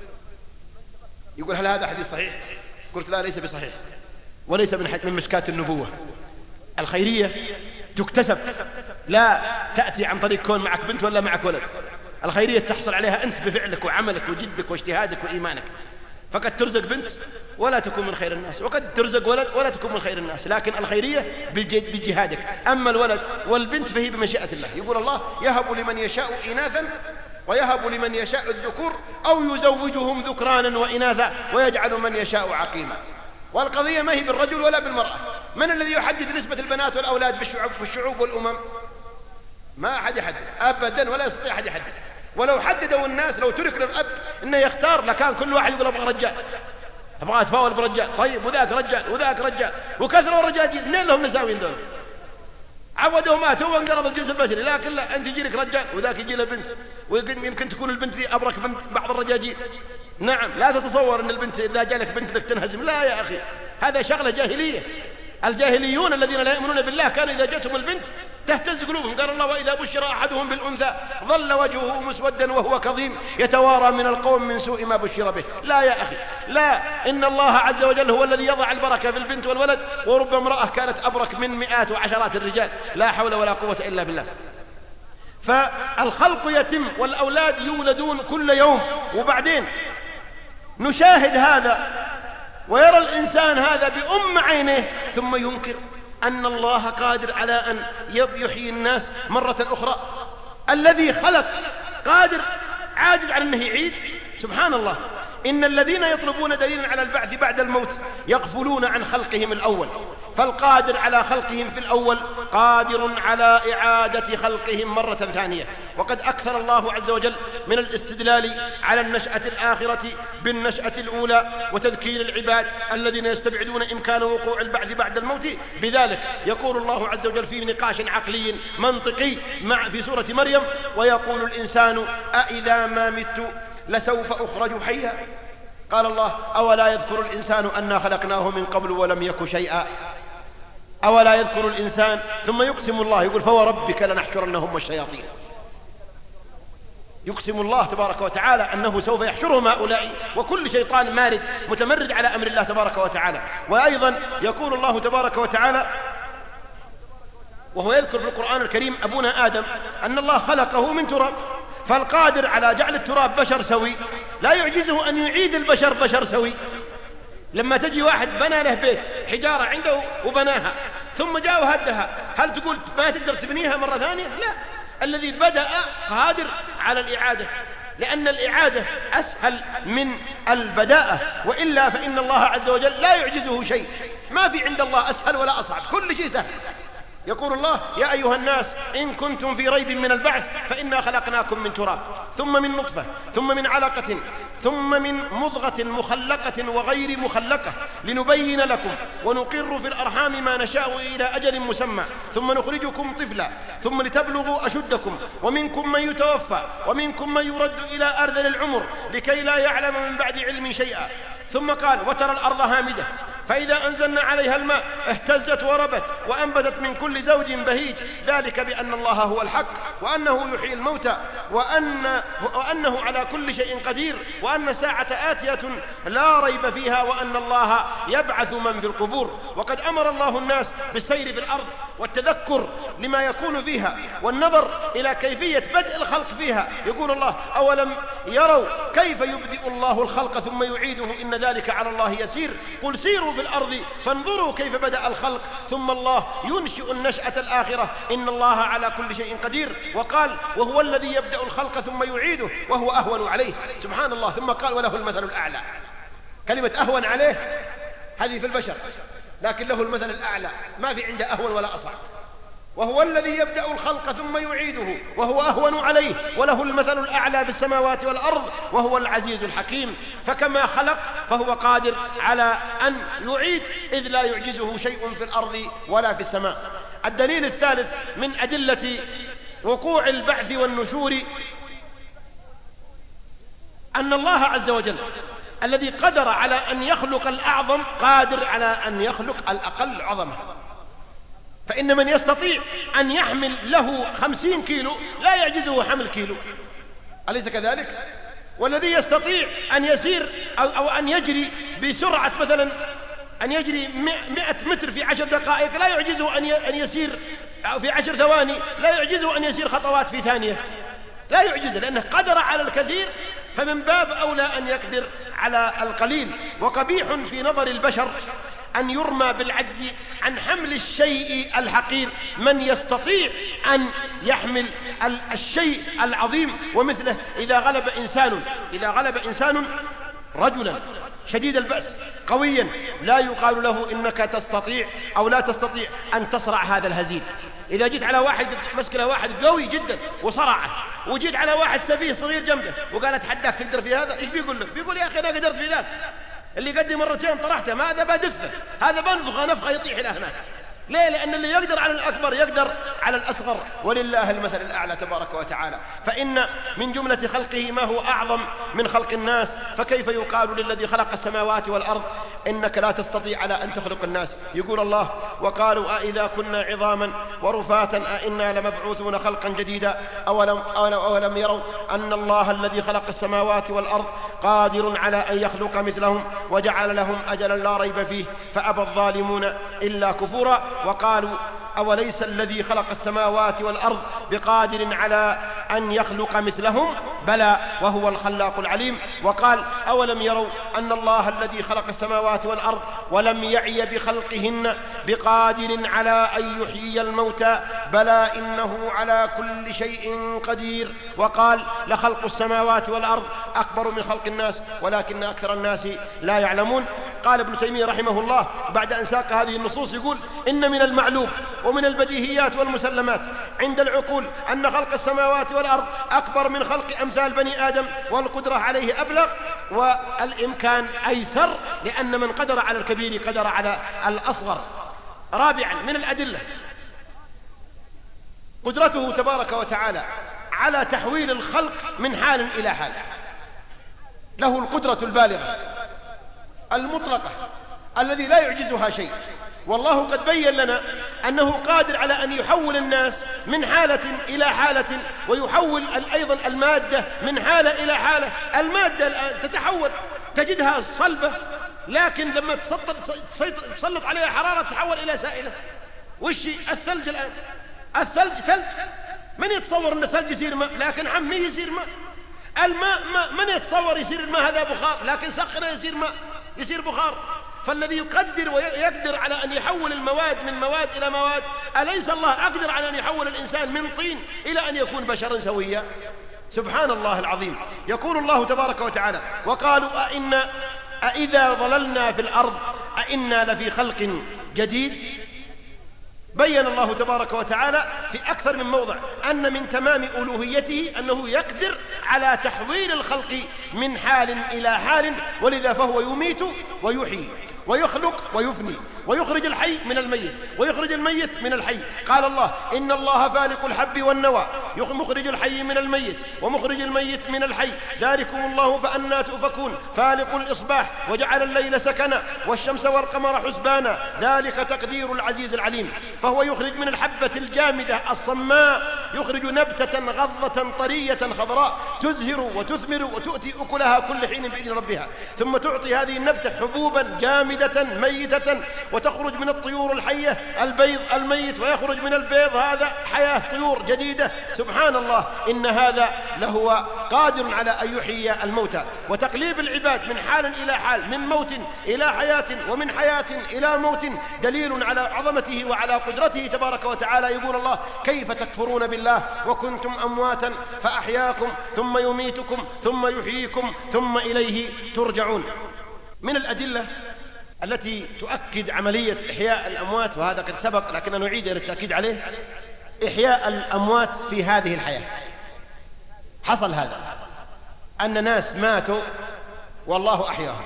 يقول هل هذا حديث صحيح؟ قلت لا، ليس بصحيح، وليس من مشكاة النبوة. الخيرية تكتسب، لا تأتي عن طريق كون معك بنت ولا معك ولد. الخيرية تحصل عليها أنت بفعلك وعملك وجدك واجتهادك وإيمانك. فقد ترزق بنت ولا تكون من خير الناس، وقد ترزق ولد ولا تكون من خير الناس، لكن الخيرية بجهادك. أما الولد والبنت فهي بمشيئة الله. يقول الله يهب لمن يشاء إناثا ويهب لمن يشاء الذكور أو يزوجهم ذكرانا وإناثا ويجعل من يشاء عقيما. والقضية ما هي بالرجل ولا بالمرأة. من الذي يحدد نسبة البنات والأولاد في الشعوب والأمم؟ ما أحد يحدد أبدا، ولا يستطيع أحد يحدد. ولو حددوا الناس، لو ترك للأب إنه يختار، لكان كل واحد يقول أبغى رجال، أبغى أتفاول برجال، طيب وذاك رجال وذاك رجال، وكثروا الرجاجيل. منين لهم نساوين دول؟ عودوا ماتوا وانقرض الجنس البشري. لكن لا، أنت يجي لك رجال وذاك يجي له بنت، ويمكن تكون البنت ذي أبرك من بعض الرجاجيل. نعم، لا تتصور أن البنت إذا جاء لك بنت لك تنهزم، لا يا أخي، هذا شغلة جاهلية. الجاهليون الذين لا يؤمنون بالله كانوا إذا جاءتهم البنت تهتز قلوبهم. قال الله وإذا بشر أحدهم بالأنثى ظل وجهه مسودا وهو كظيم يتوارى من القوم من سوء ما بشر به. لا يا أخي، لا، إن الله عز وجل هو الذي يضع البركة في البنت والولد، ورب امرأة كانت أبرك من مئات وعشرات الرجال. لا حول ولا قوة إلا بالله. فالخلق يتم والأولاد يولدون كل يوم، وبعدين نشاهد هذا ويرى الإنسان هذا بأم عينه، ثم ينكر أن الله قادر على أن يحيي الناس مرة أخرى. الذي خلق قادر، عاجز على أنه يعيد. سبحان الله. إن الذين يطلبون دليلا على البعث بعد الموت يغفلون عن خلقهم الأول، فالقادر على خلقهم في الأول قادر على إعادة خلقهم مرة ثانية. وقد أكثر الله عز وجل من الاستدلال على النشأة الآخرة بالنشأة الأولى، وتذكير العباد الذين يستبعدون إمكان وقوع البعث بعد الموت بذلك. يقول الله عز وجل في نقاش عقلي منطقي في سورة مريم: ويقول الإنسان أإذا ما مت لسوف أخرج حيا. قال الله: أولا يذكر الإنسان أنا خلقناه من قبل ولم يك شيئا. أولا يذكر الإنسان. ثم يقسم الله، يقول: فوربك لنحشرنهم والشياطين. يقسم الله تبارك وتعالى أنه سوف يحشرهم هؤلاء وكل شيطان مارد متمرد على أمر الله تبارك وتعالى. وأيضا يقول الله تبارك وتعالى وهو يذكر في القرآن الكريم أبونا آدم أن الله خلقه من تراب، فالقادر على جعل التراب بشر سوي لا يعجزه أن يعيد البشر بشر سوي. لما تجي واحد بنى له بيت حجارة عنده وبناها ثم جاء وهدها، هل تقول ما تقدر تبنيها مرة ثانية؟ لا، الذي بدأ قادر على الإعادة، لأن الإعادة أسهل من البداءة، وإلا فإن الله عز وجل لا يعجزه شيء. ما في عند الله أسهل ولا أصعب، كل شيء سهل. يقول الله: يا أيها الناس إن كنتم في ريب من البعث فإنا خلقناكم من تراب ثم من نطفة ثم من علقة ثم من مضغة مخلقة وغير مخلقة لنبين لكم ونقر في الأرحام ما نشاء إلى أجل مسمى ثم نخرجكم طفلا ثم لتبلغوا أشدكم ومنكم من يتوفى ومنكم من يرد إلى أرذل العمر لكي لا يعلم من بعد علم شيئا. ثم قال: وترى الأرض هامدة فإذا أنزلنا عليها الماء اهتزت وربت وأنبتت من كل زوج بهيج ذلك بأن الله هو الحق وأنه يحيي الموتى وأنه على كل شيء قدير وأن الساعة آتية لا ريب فيها وأن الله يبعث من في القبور. وقد أمر الله الناس بالسير في الأرض والتذكر لما يكون فيها والنظر إلى كيفية بدء الخلق فيها. يقول الله: أولم يروا كيف يبدئ الله الخلق ثم يعيده إن ذلك على الله يسير. قل سيروا سيروا في الأرض فانظروا كيف بدأ الخلق ثم الله ينشئ النشأة الآخرة إن الله على كل شيء قدير. وقال وهو الذي يبدأ الخلق ثم يعيده وهو أهون عليه، سبحان الله. ثم قال وله المثل الأعلى. كلمة أهون عليه هذه في البشر، لكن له المثل الأعلى، ما في عنده أهون ولا أصعب. وهو الذي يبدأ الخلق ثم يعيده وهو أهون عليه وله المثل الأعلى في السماوات والأرض وهو العزيز الحكيم. فكما خلق فهو قادر على أن يعيد، إذ لا يعجزه شيء في الأرض ولا في السماء. الدليل الثالث من أدلة وقوع البعث والنشور أن الله عز وجل الذي قدر على أن يخلق الأعظم قادر على أن يخلق الأقل عظمة. فإن من يستطيع أن يحمل له 50 كيلو لا يعجزه حمل كيلو، أليس كذلك؟ والذي يستطيع أن يسير أو أن يجري بسرعة مثلا أن يجري 100 متر في 10 دقائق لا يعجزه أن يسير في 10 ثواني، لا يعجزه أن يسير خطوات في ثانية، لا يعجزه لأنه قدر على الكثير، فمن باب أولى أن يقدر على القليل. وقبيح في نظر البشر أن يرمى بالعجز عن حمل الشيء الحقير من يستطيع أن يحمل الشيء العظيم. ومثله إذا غلب إنسان رجلا شديد البأس قويا لا يقال له إنك تستطيع أو لا تستطيع أن تصرع هذا الهزيل. إذا جيت على واحد مسك له واحد قوي جدا وصرعه، وجيت على واحد سفيه صغير جنبه وقال اتحداك تقدر في هذا، ايش بيقول لك؟ بيقول يا أخي أنا قدرت في ذاك، اللي قدي مرتين طرحته، ما هذا بدفه، هذا بنفخه نفخه يطيح إلى هناك. ليه؟ لأن اللي يقدر على الأكبر يقدر على الأصغر، ولله المثل الأعلى تبارك وتعالى. فإن من جملة خلقه ما هو أعظم من خلق الناس، فكيف يقال للذي خلق السماوات والأرض إنك لا تستطيع على أن تخلق الناس؟ يقول الله وقالوا أئذا كنا عظاما ورفاتا أئنا لمبعوثون خلقا جديدا أولم يروا أن الله الذي خلق السماوات والأرض قادر على أن يخلق مثلهم وجعل لهم أجلا لا ريب فيه فأبى الظالمون إلا كفورا. وقالوا أوليس الذي خلق السماوات والأرض بقادر على أن يخلق مثلهم بلى وهو الخلاق العليم. وقال أولم يروا أن الله الذي خلق السماوات والأرض ولم يعي بخلقهن بقادر على أن يحيي الموتى بلى إنه على كل شيء قدير. وقال لخلق السماوات والأرض أكبر من خلق الناس ولكن أكثر الناس لا يعلمون. قال ابن تيمية رحمه الله بعد أن ساق هذه النصوص يقول إن من المعلوم ومن البديهيات والمسلمات عند العقول أن خلق السماوات والأرض أكبر من خلق أمثال بني آدم، والقدرة عليه أبلغ والإمكان أيسر، لأن من قدر على الكبير قدر على الأصغر. رابعا من الأدلة قدرته تبارك وتعالى على تحويل الخلق من حال إلى حال، له القدرة البالغة المطلقة الذي لا يعجزها شيء. والله قد بين لنا أنه قادر على أن يحول الناس من حالة إلى حالة، ويحول أيضا المادة من حالة إلى حالة. المادة الآن تتحول تجدها صلبة، لكن لما تسلط عليها حرارة تتحول إلى سائلة. وش الثلج الآن؟ الثلج ثلج، من يتصور أن الثلج يصير ماء؟ لكن عمي يصير ماء. الماء من يتصور يصير الماء هذا بخار؟ لكن سخنه يصير ماء، يصير بخار. فالذي يقدر ويقدر على أن يحول المواد من مواد إلى مواد، أليس الله أقدر على أن يحول الإنسان من طين إلى أن يكون بشرا سويا؟ سبحان الله العظيم. يقول الله تبارك وتعالى وقالوا أئذا ضللنا في الأرض أئنا لفي خلق جديد. بين الله تبارك وتعالى في أكثر من موضع أن من تمام ألوهيته أنه يقدر على تحويل الخلق من حال إلى حال، ولذا فهو يميت ويحيي ويخلق ويفني ويخرج الحي من الميت ويخرج الميت من الحي. قال الله إن الله فالق الحب والنوى مخرج الحي من الميت ومخرج الميت من الحي ذلكم الله فأنا تؤفكون فالق الإصباح وجعل الليل سكنا والشمس والقمر حسبانا ذلك تقدير العزيز العليم. فهو يخرج من الحبة الجامدة الصماء يخرج نبتة غضة طرية خضراء تزهر وتثمر وتؤتي أكلها كل حين بإذن ربها، ثم تعطي هذه النبتة حبوبا جامدة ميتة، وتخرج من الطيور الحية البيض الميت ويخرج من البيض هذا حياة طيور جديدة. سبحان الله، إن هذا لهو قادر على أن يحيي الموتى. وتقليب العباد من حال إلى حال، من موت إلى حياة، ومن حياة إلى موت، دليل على عظمته وعلى قدرته تبارك وتعالى. يقول الله: كيف تكفرون بالله وكنتم أمواتا فأحياكم ثم يميتكم ثم يحييكم ثم إليه ترجعون. من الأدلة التي تؤكد عملية إحياء الأموات، وهذا قد سبق لكن نعيد للتأكيد عليه، إحياء الأموات في هذه الحياة. حصل هذا أن ناس ماتوا والله أحياهم،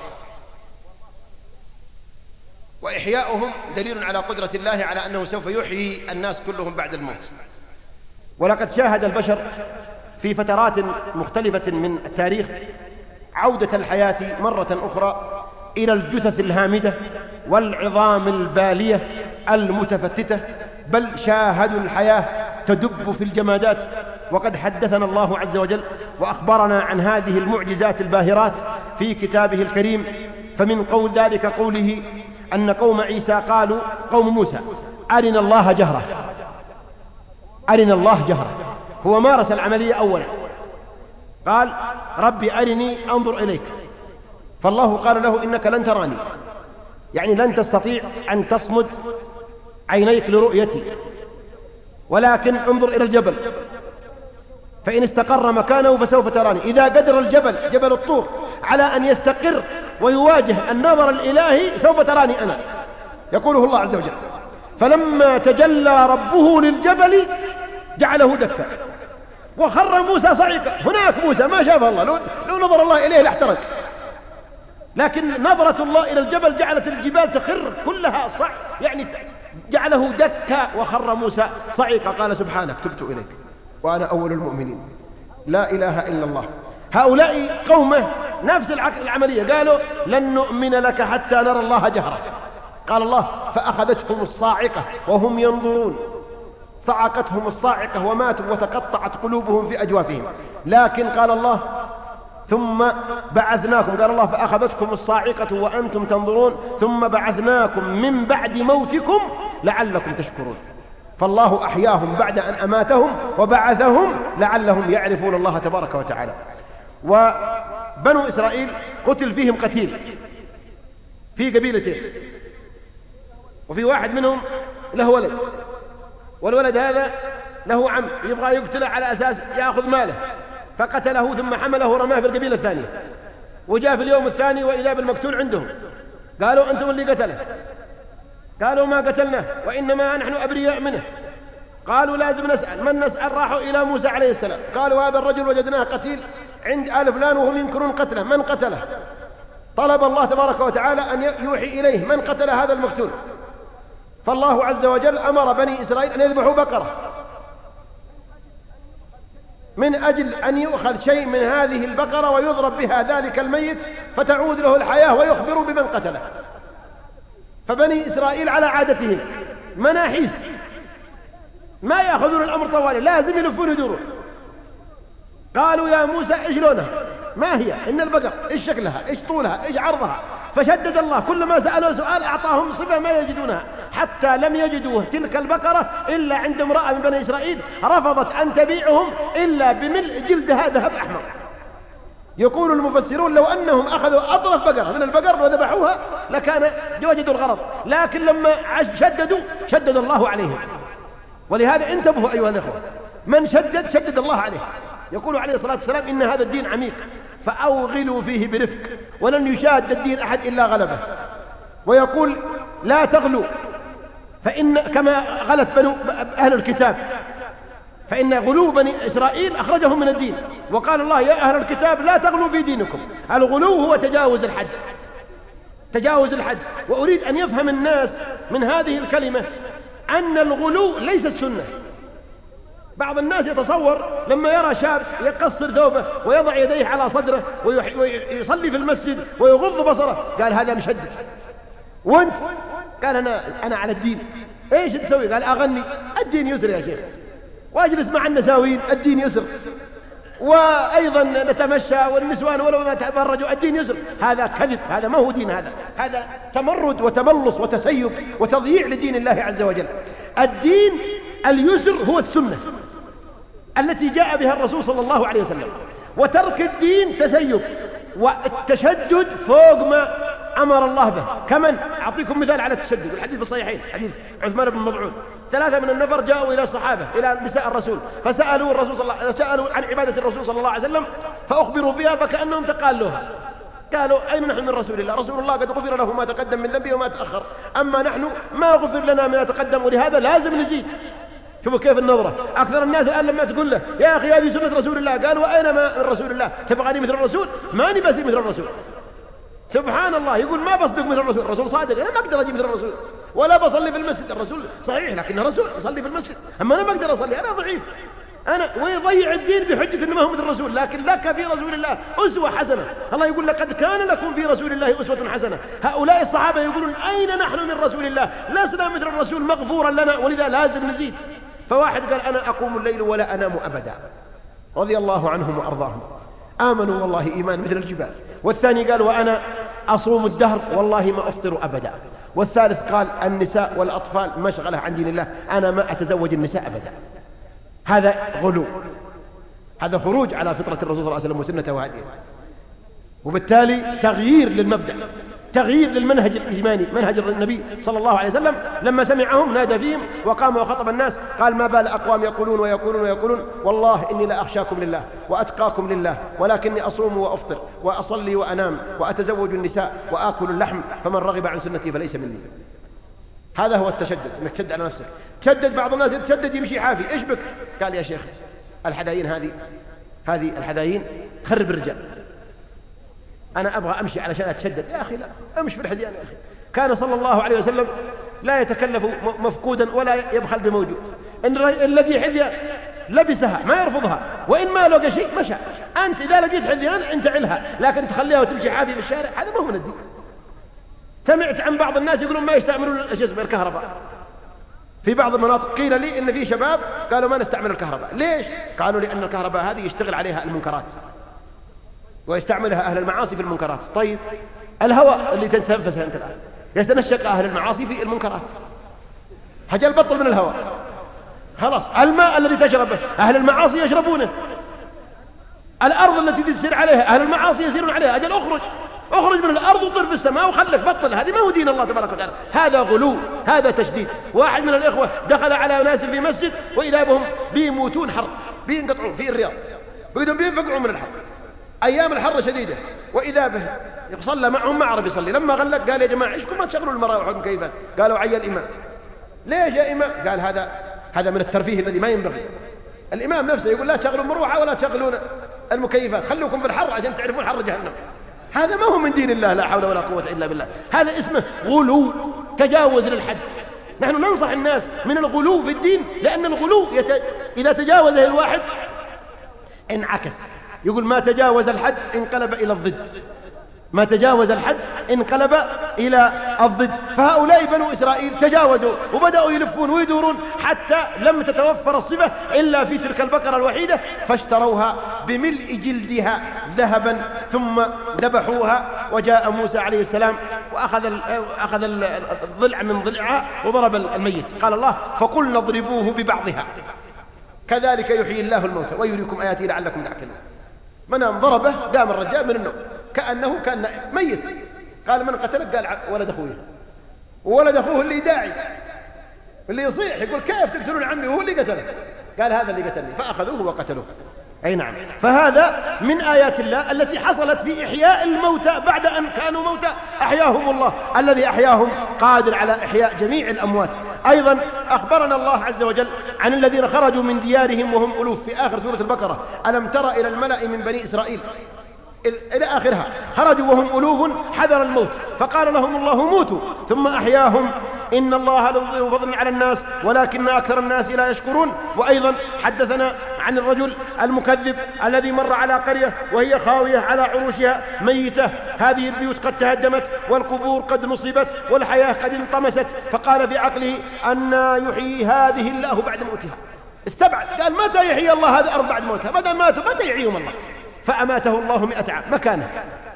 وإحياؤهم دليل على قدرة الله على أنه سوف يحيي الناس كلهم بعد الموت. ولقد شاهد البشر في فترات مختلفة من التاريخ عودة الحياة مرة أخرى إلى الجثث الهامدة والعظام البالية المتفتتة، بل شاهدوا الحياة تدب في الجمادات. وقد حدثنا الله عز وجل وأخبرنا عن هذه المعجزات الباهرات في كتابه الكريم. فمن قول ذلك قوله أن قوم عيسى قالوا، قوم موسى: أرنا الله جهرة. أرنا الله جهرة. هو مارس العملية أولا، قال: ربي أرني أنظر إليك. فالله قال له: إنك لن تراني، يعني لن تستطيع أن تصمد عينيك لرؤيتي، ولكن انظر إلى الجبل فإن استقر مكانه فسوف تراني. إذا قدر الجبل، جبل الطور، على أن يستقر ويواجه النظر الإلهي سوف تراني أنا. يقوله الله عز وجل: فلما تجلى ربه للجبل جعله دكا وخر موسى صعقا. هناك موسى ما شاف الله، لو نظر الله إليه لاحترق، لكن نظرة الله إلى الجبل جعلت الجبال تخر كلها يعني جعله دكا وخر موسى صعقا. قال: سبحانك تبت إليك وأنا أول المؤمنين. لا إله إلا الله. هؤلاء قومه نفس العملية، قالوا: لن نؤمن لك حتى نرى الله جهرة. قال الله: فأخذتهم الصاعقة وهم ينظرون. صعقتهم الصاعقة وماتوا وتقطعت قلوبهم في أجوافهم. لكن قال الله: ثم بعثناكم. قال الله: فأخذتكم الصاعقة وأنتم تنظرون ثم بعثناكم من بعد موتكم لعلكم تشكرون. فالله أحياهم بعد أن أماتهم وبعثهم لعلهم يعرفون الله تبارك وتعالى. وبنو إسرائيل قتل فيهم قتيل في قبيلتين، وفي واحد منهم له ولد، والولد هذا له عم يبغى يقتله على أساس يأخذ ماله، فقتله ثم حمله ورماه في القبيلة الثانية. وجاء في اليوم الثاني وإذا بالمقتول عندهم. قالوا: أنتم اللي قتله. قالوا: ما قتلناه وإنما نحن أبرياء منه. قالوا: لازم نسأل. من نسأل؟ راحوا إلى موسى عليه السلام، قالوا: هذا الرجل وجدناه قتيل عند آل فلان وهم ينكرون قتله، من قتله؟ طلب الله تبارك وتعالى أن يوحي إليه من قتل هذا المقتول. فالله عز وجل أمر بني إسرائيل أن يذبحوا بقرة من أجل أن يؤخذ شيء من هذه البقرة ويضرب بها ذلك الميت فتعود له الحياة ويخبر بمن قتله. فبني إسرائيل على عادتهم مناحيس، ما يأخذون الأمر طوالي، لازم يلفون يدورون. قالوا: يا موسى إيش لونها؟ ما هي؟ إن البقر إيش شكلها؟ إيش طولها؟ إيش عرضها؟ فشدد الله، كل ما سألوا سؤال أعطاهم صفة ما يجدونها، حتى لم يجدوا تلك البقرة إلا عند امرأة من بني إسرائيل رفضت أن تبيعهم إلا بملء جلدها ذهب أحمر. يقول المفسرون: لو أنهم أخذوا أطرف بقرة من البقر وذبحوها لكان وجدوا الغرض، لكن لما شدد الله عليهم. ولهذا انتبهوا أيها الأخوة، من شدد الله عليه. يقول عليه الصلاة والسلام: إن هذا الدين عميق فأوغلوا فيه برفق، ولن يشاد الدين أحد إلا غلبه. ويقول: لا تغلوا، فإن كما غلت أهل الكتاب، فإن غلو بني إسرائيل أخرجهم من الدين. وقال الله: يا أهل الكتاب لا تغلوا في دينكم. الغلو هو تجاوز الحد، تجاوز الحد. وأريد أن يفهم الناس من هذه الكلمة أن الغلو ليس السنة. بعض الناس يتصور لما يرى شاب يقصر ثوبه ويضع يديه على صدره ويصلي في المسجد ويغض بصره، قال: هذا مشدد. وانت؟ قال: أنا على الدين. ايش تسوي؟ قال: أغني. الدين يسر يا شيخ. واجلس مع النساوين، الدين يسر. وأيضا نتمشى والنسوان ولو ما تبرجوا، الدين يسر. هذا كذب، هذا ما هو دين، هذا تمرد وتملص وتسيب وتضييع لدين الله عز وجل. الدين اليسر هو السنة التي جاء بها الرسول صلى الله عليه وسلم. وترك الدين تسيب، والتشدد فوق ما أمر الله به. كمن أعطيكم مثال على التشدد، الحديث في الصحيحين حديث عثمان بن مظعون، 3 من النفر جاءوا إلى الصحابة إلى نساء الرسول فسألوا الرسول سألوا عن عبادة الرسول صلى الله عليه وسلم، فأخبروا بها فكأنهم تقالوها. قالوا أين نحن من رسول الله؟ رسول الله قد غفر له ما تقدم من ذنبه وما تأخر، أما نحن ما غفر لنا ما تقدم، ولهذا لازم نزيد. شوفوا كيف النظرة. أكثر الناس الآن لما تقول له يا أخي هذه سنة رسول الله، قال وأين ما من رسول الله؟ تبغاني مثل الرسول؟ ماني بسي مثل الرسول. سبحان الله، يقول ما بصدق مثل الرسول، الرسول صادق، أنا ما أقدر أجي مثل الرسول، ولا بصلي في المسجد، الرسول صحيح لكنه رسول يصلي في المسجد، أما أنا ما أقدر أصلي، أنا ضعيف، أنا ويضيع الدين بحجة أنه ما هو مثل الرسول. لكن لك في رسول الله أسوة حسنة. الله يقول لقد كان لكم في رسول الله أسوة حسنة. هؤلاء الصحابة يقولون أين نحن من رسول الله؟ لسنا مثل الرسول مغفورا لنا، ولذا لازم نزيد. فواحد قال أنا أقوم الليل ولا أنام أبدا، رضي الله عنهم وأرضاهم، آمنوا والله إيمان مثل الجبال. والثاني قال وأنا أصوم الدهر والله ما أفطر أبدا. والثالث قال النساء والأطفال مشغلة عن دين الله، أنا ما أتزوج النساء أبدا. هذا غلو، هذا خروج على فطرة الرسول صلى الله عليه وسلم وسنته وهديه، وبالتالي تغيير للمبدأ، تغيير للمنهج الإيماني، منهج النبي صلى الله عليه وسلم. لما سمعهم نادى فيهم وقام وخطب الناس، قال ما بال أقوام يقولون ويقولون ويقولون والله إني لا أخشاكم لله وأتقاكم لله، ولكني أصوم وأفطر وأصلي وأنام وأتزوج النساء وآكل اللحم، فمن رغب عن سنتي فليس مني. هذا هو التشدد، انك تشدد على نفسك. تشدد بعض الناس يتشدد يمشي حافي، ايش بك؟ قال يا شيخ الحدايين هذه الحدايين تخرب الرجال، انا ابغى امشي علشان اتشدد. يا اخي لا، امشي في الحديان يا اخي. كان صلى الله عليه وسلم لا يتكلف مفقودا ولا يبخل بموجود. ان الذي حذية لبسها ما يرفضها، وان ما لقى شيء مشى. انت اذا لقيت حذيان انتعلها، لكن تخليها وتمشي حافي في الشارع هذا ما هو من الدين. سمعت عن بعض الناس يقولون ما يستعملون الكهرباء في بعض المناطق. قيل لي إن في شباب قالوا ما نستعمل الكهرباء. ليش؟ قالوا لأن الكهرباء هذه يشتغل عليها المنكرات ويستعملها أهل المعاصي في المنكرات. طيب الهواء اللي تنتنفسه أنت الآن يتنشق أهل المعاصي في المنكرات، حاجة البطل من الهواء خلاص. الماء الذي تشربه أهل المعاصي يشربونه، الأرض التي تسير عليها أهل المعاصي يسيرون عليها. أجل اخرج من الأرض وطر في السماء وخلك بطل، هذه ما هو دين الله تبارك وتعالى، هذا غلو، هذا تشديد. واحد من الإخوة دخل على ناس في مسجد وإذا بهم بيموتون حر، بينقطعون في الرياض، بينفقعون من الحر، أيام الحر شديدة، وإذا به صلى معهم ما عرف يصلي. لما غلق قال يا جماعة إيشكم ما تشغلوا المراوح والمكيفات؟ قالوا عيا الإمام. ليش يا إمام؟ قال هذا من الترفيه الذي ما ينبغي. الإمام نفسه يقول لا تشغلوا المروحة ولا تشغلون المكيفات، خلوكم في الحر عشان تعرفون حر جهنم. هذا ما هو من دين الله، لا حول ولا قوة إلا بالله. هذا اسمه غلو، تجاوز للحد. نحن ننصح الناس من الغلو في الدين، لأن الغلو إذا تجاوزه الواحد انعكس. يقول ما تجاوز الحد انقلب إلى الضد، ما تجاوز الحد انقلب إلى الضد. فهؤلاء بنو إسرائيل تجاوزوا وبدأوا يلفون ويدورون حتى لم تتوفر الصفة إلا في تلك البقرة الوحيدة، فاشتروها بملء جلدها ذهبا ثم ذبحوها. وجاء موسى عليه السلام وأخذ الضلع من ضلعها وضرب الميت. قال الله فقلنا اضربوه ببعضها كذلك يحيي الله الموتى ويريكم آياته لعلكم تعقلون. من ضربه قام الرجال من النوم كأنه كان ميت. قال من قتلك؟ قال ولد أخوه. وولد أخوه اللي داعي اللي يصيح يقول كيف تقتلون عمي وهو اللي قتله؟ قال هذا اللي قتلني، فأخذوه وقتلوه. أي نعم. فهذا من آيات الله التي حصلت في إحياء الموتى بعد أن كانوا موتى أحياهم الله، الذي أحياهم قادر على إحياء جميع الأموات. أيضا أخبرنا الله عز وجل عن الذين خرجوا من ديارهم وهم ألوف في آخر سورة البقرة. ألم تر إلى الملأ من بني إسرائيل إلى آخرها، خرجوا وهم ألوف حذر الموت فقال لهم الله موتوا ثم أحياهم إن الله لذو فضل على الناس ولكن أكثر الناس لا يشكرون. وأيضا حدثنا عن الرجل المكذب الذي مر على قرية وهي خاوية على عروشها ميتة، هذه البيوت قد تهدمت والقبور قد نصبت والحياة قد انطمست، فقال في عقله أن يحيي هذه الله بعد موتها. استبعد، قال متى يحيي الله هذه الأرض بعد موتها؟ متى ماتوا متى يحييهم الله؟ فأماته الله 100 عام مكانه،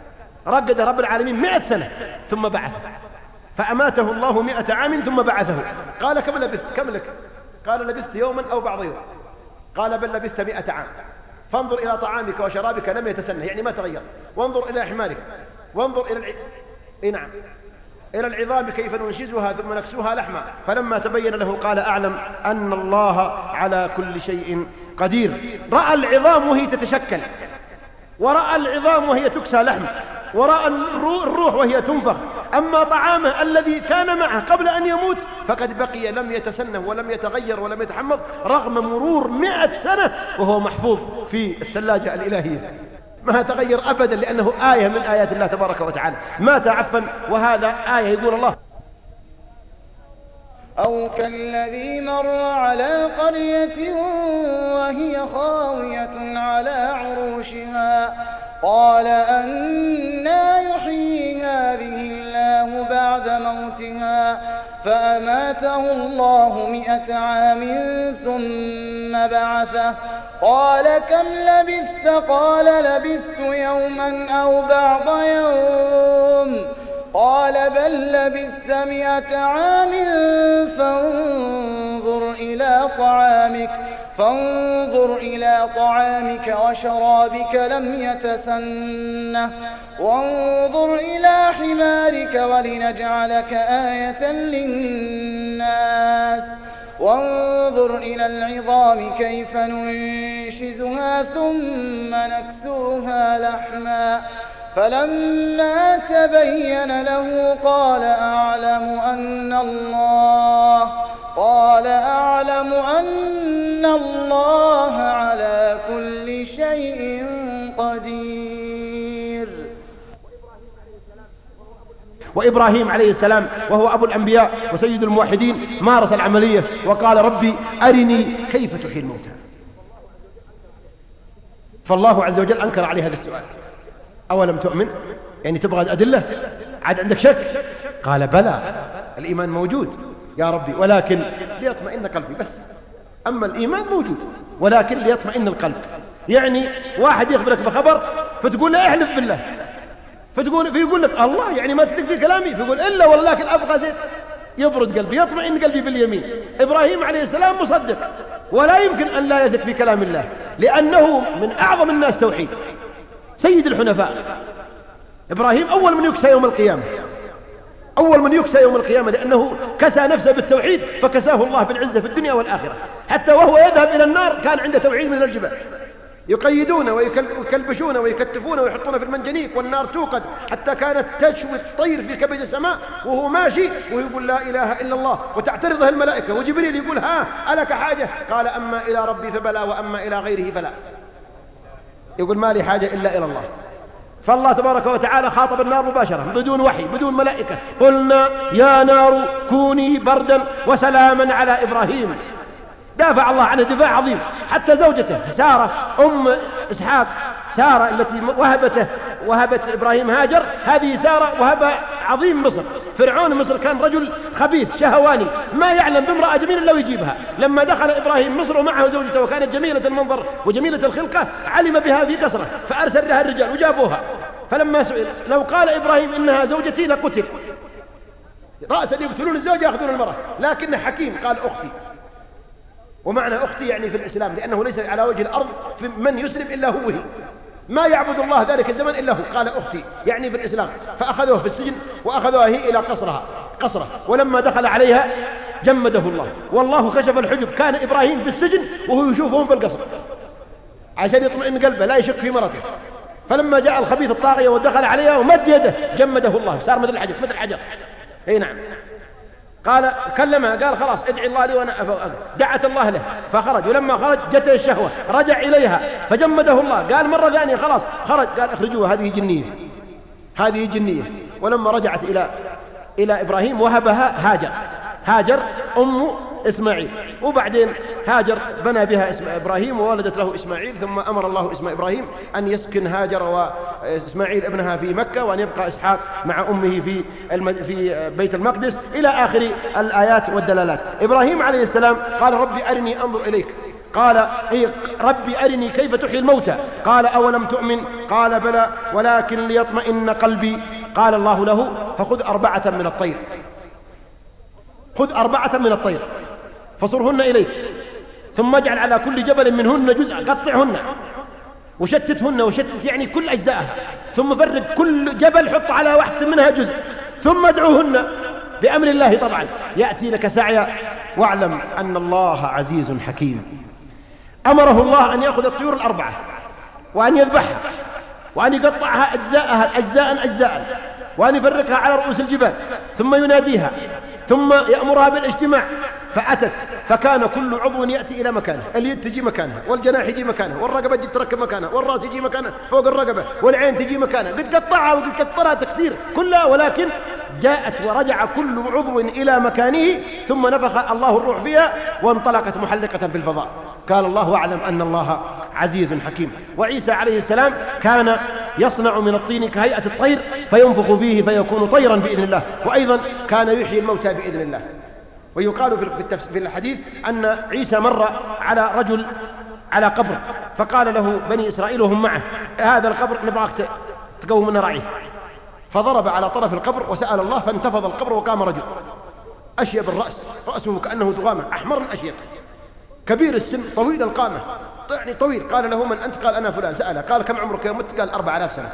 رقد رب العالمين 100 سنة ثم بعث، فأماته الله 100 عام ثم بعثه. قال كم لبثت؟ كم لك؟ قال لبثت يوما أو بعض يوم. قال بل لبثت 100 عام. فانظر إلى طعامك وشرابك لم يتسنه، يعني ما تغير. وانظر إلى حمارك، وانظر إلى العظام كيف ننشزها ثم نكسوها لحما. فلما تبين له قال أعلم أن الله على كل شيء قدير. رأى العظام وهي تتشكل، ورأى العظام وهي تكسى لحم، ورأى الروح وهي تنفخ. أما طعامه الذي كان معه قبل أن يموت فقد بقي لم يتسنه ولم يتغير ولم يتحمض رغم مرور 100 سنة وهو محفوظ في الثلاجة الإلهية، ما تغير أبدا، لأنه آية من آيات الله تبارك وتعالى، ما تعفن. وهذا آية يقول الله: أو كالذي مر على قرية وهي خاوية على عروشها قال أنى يحيي هذه الله بعد موتها فأماته الله 100 عام ثم بعثه قال كم لبثت؟ قال لبثت يوما أو بعض يوم قال بل لبثت 100 عام فانظر إلى طعامك وشرابك لم يتسنه وانظر إلى حمارك ولنجعلك آية للناس وانظر إلى العظام كيف ننشزها ثم نكسوها لحما فلما تبين له قال أعلم أن الله على كل شيء قدير. وإبراهيم عليه السلام وهو أبو الأنبياء وسيد الموحدين مارس العملية وقال ربي أرني كيف تحيي الموتى. فالله عز وجل أنكر عليه هذا السؤال: أولم تؤمن؟ يعني تبغى أدلة؟ عاد عندك شك؟ قال بلى، الإيمان موجود يا ربي ولكن ليطمئن قلبي بس. أما الإيمان موجود ولكن ليطمئن القلب. يعني واحد يخبرك بخبر فتقول له احلف بالله، فيقول لك الله يعني ما تثق في كلامي، فيقول إلا ولكن أبغى زيت يبرد قلبي يطمئن قلبي باليمين. إبراهيم عليه السلام مصدق ولا يمكن أن لا يثق في كلام الله لأنه من أعظم الناس توحيد، سيد الحنفاء. إبراهيم أول من يكسى يوم القيامة، أول من يكسى يوم القيامة، لأنه كسى نفسه بالتوحيد فكساه الله بالعزة في الدنيا والآخرة. حتى وهو يذهب إلى النار كان عنده توحيد من الجبال، يقيدون ويكلبشون ويكتفون ويحطون في المنجنيق والنار توقد حتى كانت تشوي الطير في كبد السماء وهو ماشي ويقول لا إله إلا الله، وتعترضه الملائكة وجبريل يقول ها ألك حاجة؟ قال أما إلى ربي فبلى وأما إلى غيره فلا. يقول ما لي حاجة إلا إلى الله. فالله تبارك وتعالى خاطب النار مباشرة بدون وحي بدون ملائكة: قلنا يا نار كوني بردا وسلاما على إبراهيم. دافع الله عنه دفاع عظيم. حتى زوجته سارة أم إسحاق، سارة التي وهبت إبراهيم هاجر، هذه سارة وهبة عظيم مصر. فرعون مصر كان رجل خبيث شهواني ما يعلم بامرأة جميلة لو يجيبها. لما دخل إبراهيم مصر ومعه زوجته وكانت جميلة المنظر وجميلة الخلقة علم بها في قصره فأرسل لها الرجال وجابوها. فلما سئل لو قال إبراهيم إنها زوجتي لقتل، رأسا يقتلون الزوج يأخذون المرأة، لكنه حكيم قال أختي. ومعنى أختي يعني في الإسلام، لأنه ليس على وجه الأرض من يسلم إلا هو، ما يعبد الله ذلك الزمن إلا هو. قال أختي يعني في الإسلام. فأخذوه في السجن وأخذوها هي إلى قصره، ولما دخل عليها جمده الله، والله كشف الحجب. كان إبراهيم في السجن وهو يشوفهم في القصر عشان يطمئن قلبه لا يشك في مرته. فلما جاء الخبيث الطاغية ودخل عليها ومد يده جمده الله، صار مثل الحجر. اي نعم. قال كلمها قال خلاص ادعي الله لي وانا دعت الله له فخرج. ولما خرج جته الشهوة رجع إليها فجمده الله. قال مرة ثانية خلاص خرج، قال اخرجوها هذه جنية. ولما رجعت إلى إبراهيم وهبها هاجر أم إسماعيل. وبعدين هاجر بنى بها اسم إبراهيم وولدت له إسماعيل. ثم أمر الله اسم إبراهيم أن يسكن هاجر وإسماعيل ابنها في مكة، وأن يبقى إسحاق مع أمه في بيت المقدس إلى آخر الآيات والدلالات. إبراهيم عليه السلام قال ربي أرني أنظر إليك. قال ربي أرني كيف تحيي الموتى. قال أولم تؤمن؟ قال بلى ولكن ليطمئن قلبي. قال الله له فخذ 4 من الطير، خذ 4 من الطير فصرهن إليك، ثم اجعل على كل جبل منهن جزء، قطعهن وشتتهن وشتت يعني كل أجزائها، ثم فرق كل جبل حط على واحدة منها جزء، ثم ادعوهن بأمر الله طبعا يأتي لك سعيا. واعلم أن الله عزيز حكيم. أمره الله أن يأخذ الطيور الأربعة وأن يذبحها وأن يقطعها أجزاء وأن يفرقها على رؤوس الجبال، ثم يناديها، ثم يأمرها بالاجتماع. فأتت، فكان كل عضو يأتي إلى مكانه، اليد تجي مكانها، والجناح يجي مكانه، والرقبة تجي تركب مكانها، والرأس يجي مكانه فوق الرقبة، والعين تجي مكانها. قد قطعها وقد قطرها تكسير كلها، ولكن جاءت ورجع كل عضو إلى مكانه، ثم نفخ الله الروح فيها وانطلقت محلقة في الفضاء. قال الله: واعلم أن الله عزيز حكيم. وعيسى عليه السلام كان يصنع من الطين كهيئة الطير فينفخ فيه فيكون طيرا بإذن الله، وأيضا كان يحيي الموتى بإذن الله. ويقال في الحديث أن عيسى مر على رجل على قبر، فقال له بني إسرائيل وهم معه: هذا القبر نبغاك تقوم من رعيه. فضرب على طرف القبر وسأل الله، فانتفض القبر وقام رجل أشيب الرأس، رأسه كأنه تغامة، أحمر أشيب، كبير السن، طويل القامة، يعني طويل. قال له: من أنت؟ قال: أنا فلان. سأله: قال: كم عمرك يوم مت؟ قال: 4000 سنة.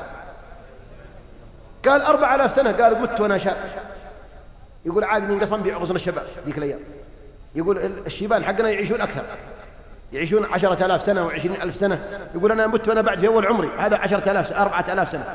قال: 4000 سنة. قال: مت وأنا شاب. يقول: عاد ينقصن بعغصن الشباب ذيك الأيام. يقول: الشيبان حقنا يعيشون أكثر، يعيشون 10,000 سنة و20,000 سنة. يقول: أنا مت وأنا بعد في أول عمري، هذا 10,000 4,000 سنة.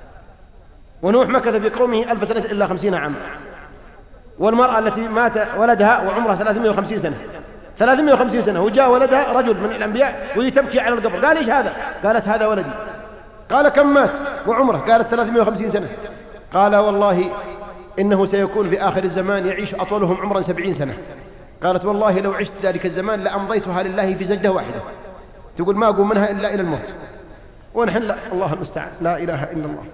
ونوح مكث في قومه 1000 سنة إلا 50 عاما. والمرأة التي مات ولدها وعمرها 350 سنة، 350 سنة، وجاء ولدها رجل من الأنبياء وهي تبكي على القبر. قال: إيش هذا؟ قالت: هذا ولدي. قال: كم مات وعمره؟ قالت: 350 سنة. قال: والله إنه سيكون في آخر الزمان يعيش أطولهم عمرا 70 سنة. قالت: والله لو عشت ذلك الزمان لأمضيتها لله في سجدة واحدة. تقول: ما أقوم منها إلا إلى الموت. ونحن لا، الله المستعان، لا إله إلا الله.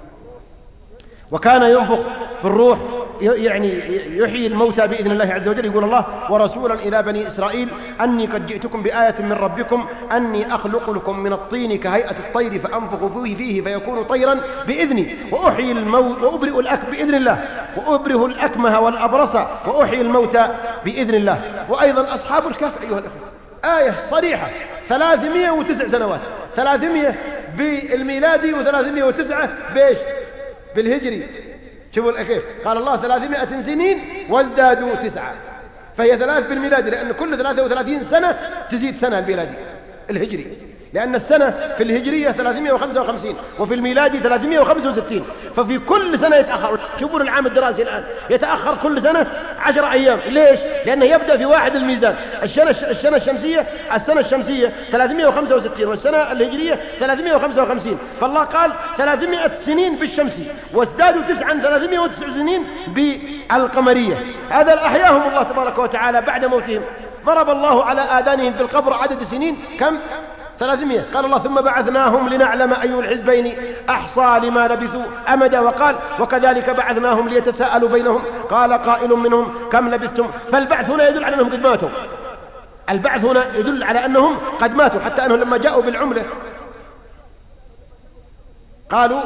وكان ينفخ في الروح، يعني يحيي الموتى بإذن الله عز وجل. يقول الله: ورسولا إلى بني إسرائيل أني قد جئتكم بآية من ربكم أني أخلق لكم من الطين كهيئة الطير فأنفخ فيه فيكون طيرا بإذني وأحيي الموت وأبرئ الأكمه بإذن الله وأبره الأكمه والأبرص وأحيي الموتى بإذن الله. وأيضا أصحاب الكهف أيها الأخوة، آية صريحة، 309 سنوات، 300 بالميلادي و309 بإيش؟ بالهجري. شوفوا كيف قال الله: 300 سنين وازدادوا 9، فهي 3 بالميلادي، لأن كل 33 سنة تزيد سنة الميلادي الهجري، لأن السنة في الهجرية 355 وفي الميلادي 365، ففي كل سنة يتأخر. شوفوا العام الدراسي الآن يتأخر كل سنة 10 أيام. ليش؟ لأنه يبدأ في 1 الميزان. السنة الشمسية 365 والسنة الهجرية 355، فالله قال 300 سنين بالشمسي وازدادوا 309 سنين بالقمرية. هذا أحياهم الله تبارك وتعالى بعد موتهم. ضرب الله على آذانهم في القبر عدد سنين كم؟ 300. قال الله: ثم بعثناهم لنعلم أي الحزبين أحصى لما لبثوا أمدا. وقال: وكذلك بعثناهم ليتساءلوا بينهم قال قائل منهم كم لبثتم. فالبعث هنا يدل على أنهم قد ماتوا، البعث هنا يدل على أنهم قد ماتوا، حتى أنهم لما جاءوا بالعملة قالوا: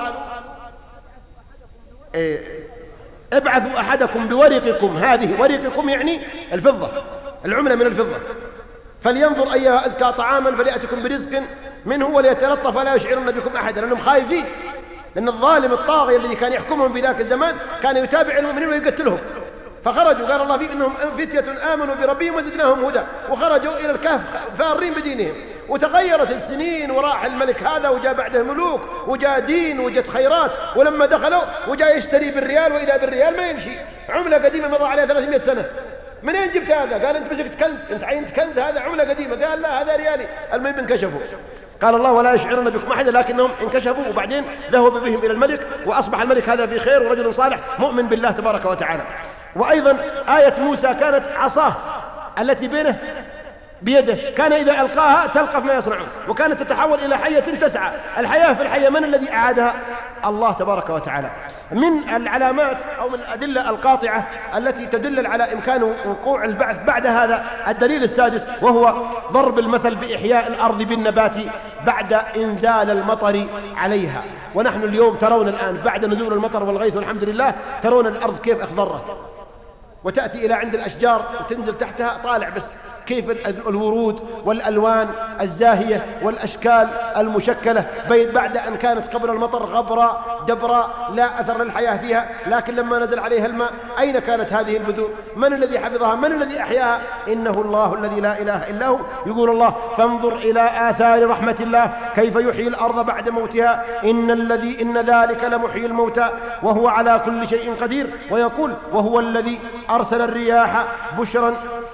ابعثوا أحدكم بورقكم هذه، ورقكم يعني الفضة، العملة من الفضة، فلينظر أيها أزكى طعاما فليأتكم برزق منه وليتلطف ولا يشعرن بكم أحدا. لأنهم خايفين، لأن الظالم الطاغي الذي كان يحكمهم في ذاك الزمان كان يتابع المؤمنين ويقتلهم. فخرجوا، قال الله فيه: إنهم فتية آمنوا بربهم وزدناهم هدى. وخرجوا إلى الكهف فارين بدينهم. وتغيرت السنين وراح الملك هذا وجاء بعده ملوك وجاء دين وجت خيرات. ولما دخلوا وجاء يشتري بالريال، وإذا بالريال ما يمشي، عملة قديمة مضى عليها 300 سنة. منين جبت هذا؟ قال: أنت مسكت كنز، أنت عينت كنز، هذا عملة قديمة. قال: لا، هذا ريالي. المهم انكشفوا. قال الله: ولا يشعرن بكم أحدا، لكنهم انكشفوا. وبعدين ذهبوا بهم إلى الملك، وأصبح الملك هذا في خير ورجل صالح مؤمن بالله تبارك وتعالى. وأيضا آية موسى كانت عصاه التي بيده، كان إذا ألقاها تلقف ما يصنعون، وكانت تتحول إلى حية تسعى. الحياة في الحية من الذي أعادها؟ الله تبارك وتعالى. من العلامات أو من الأدلة القاطعة التي تدل على إمكان وقوع البعث بعد هذا الدليل السادس، وهو ضرب المثل بإحياء الأرض بالنبات بعد إنزال المطر عليها. ونحن اليوم ترون الآن بعد نزول المطر والغيث والحمد لله، ترون الأرض كيف أخضرت، وتأتي إلى عند الأشجار وتنزل تحتها طالع بس كيف الورود والألوان الزاهية والأشكال المشكلة بعد أن كانت قبل المطر غبراء دبراء لا أثر للحياة فيها، لكن لما نزل عليها الماء أين كانت هذه البذور؟ من الذي حفظها؟ من الذي أحياها؟ إنه الله الذي لا إله إلا هو. يقول الله: فانظر إلى آثار رحمة الله كيف يحيي الأرض بعد موتها إن ذلك لمحيي الموتى وهو على كل شيء قدير. ويقول: وهو الذي أرسل الرياح بشرا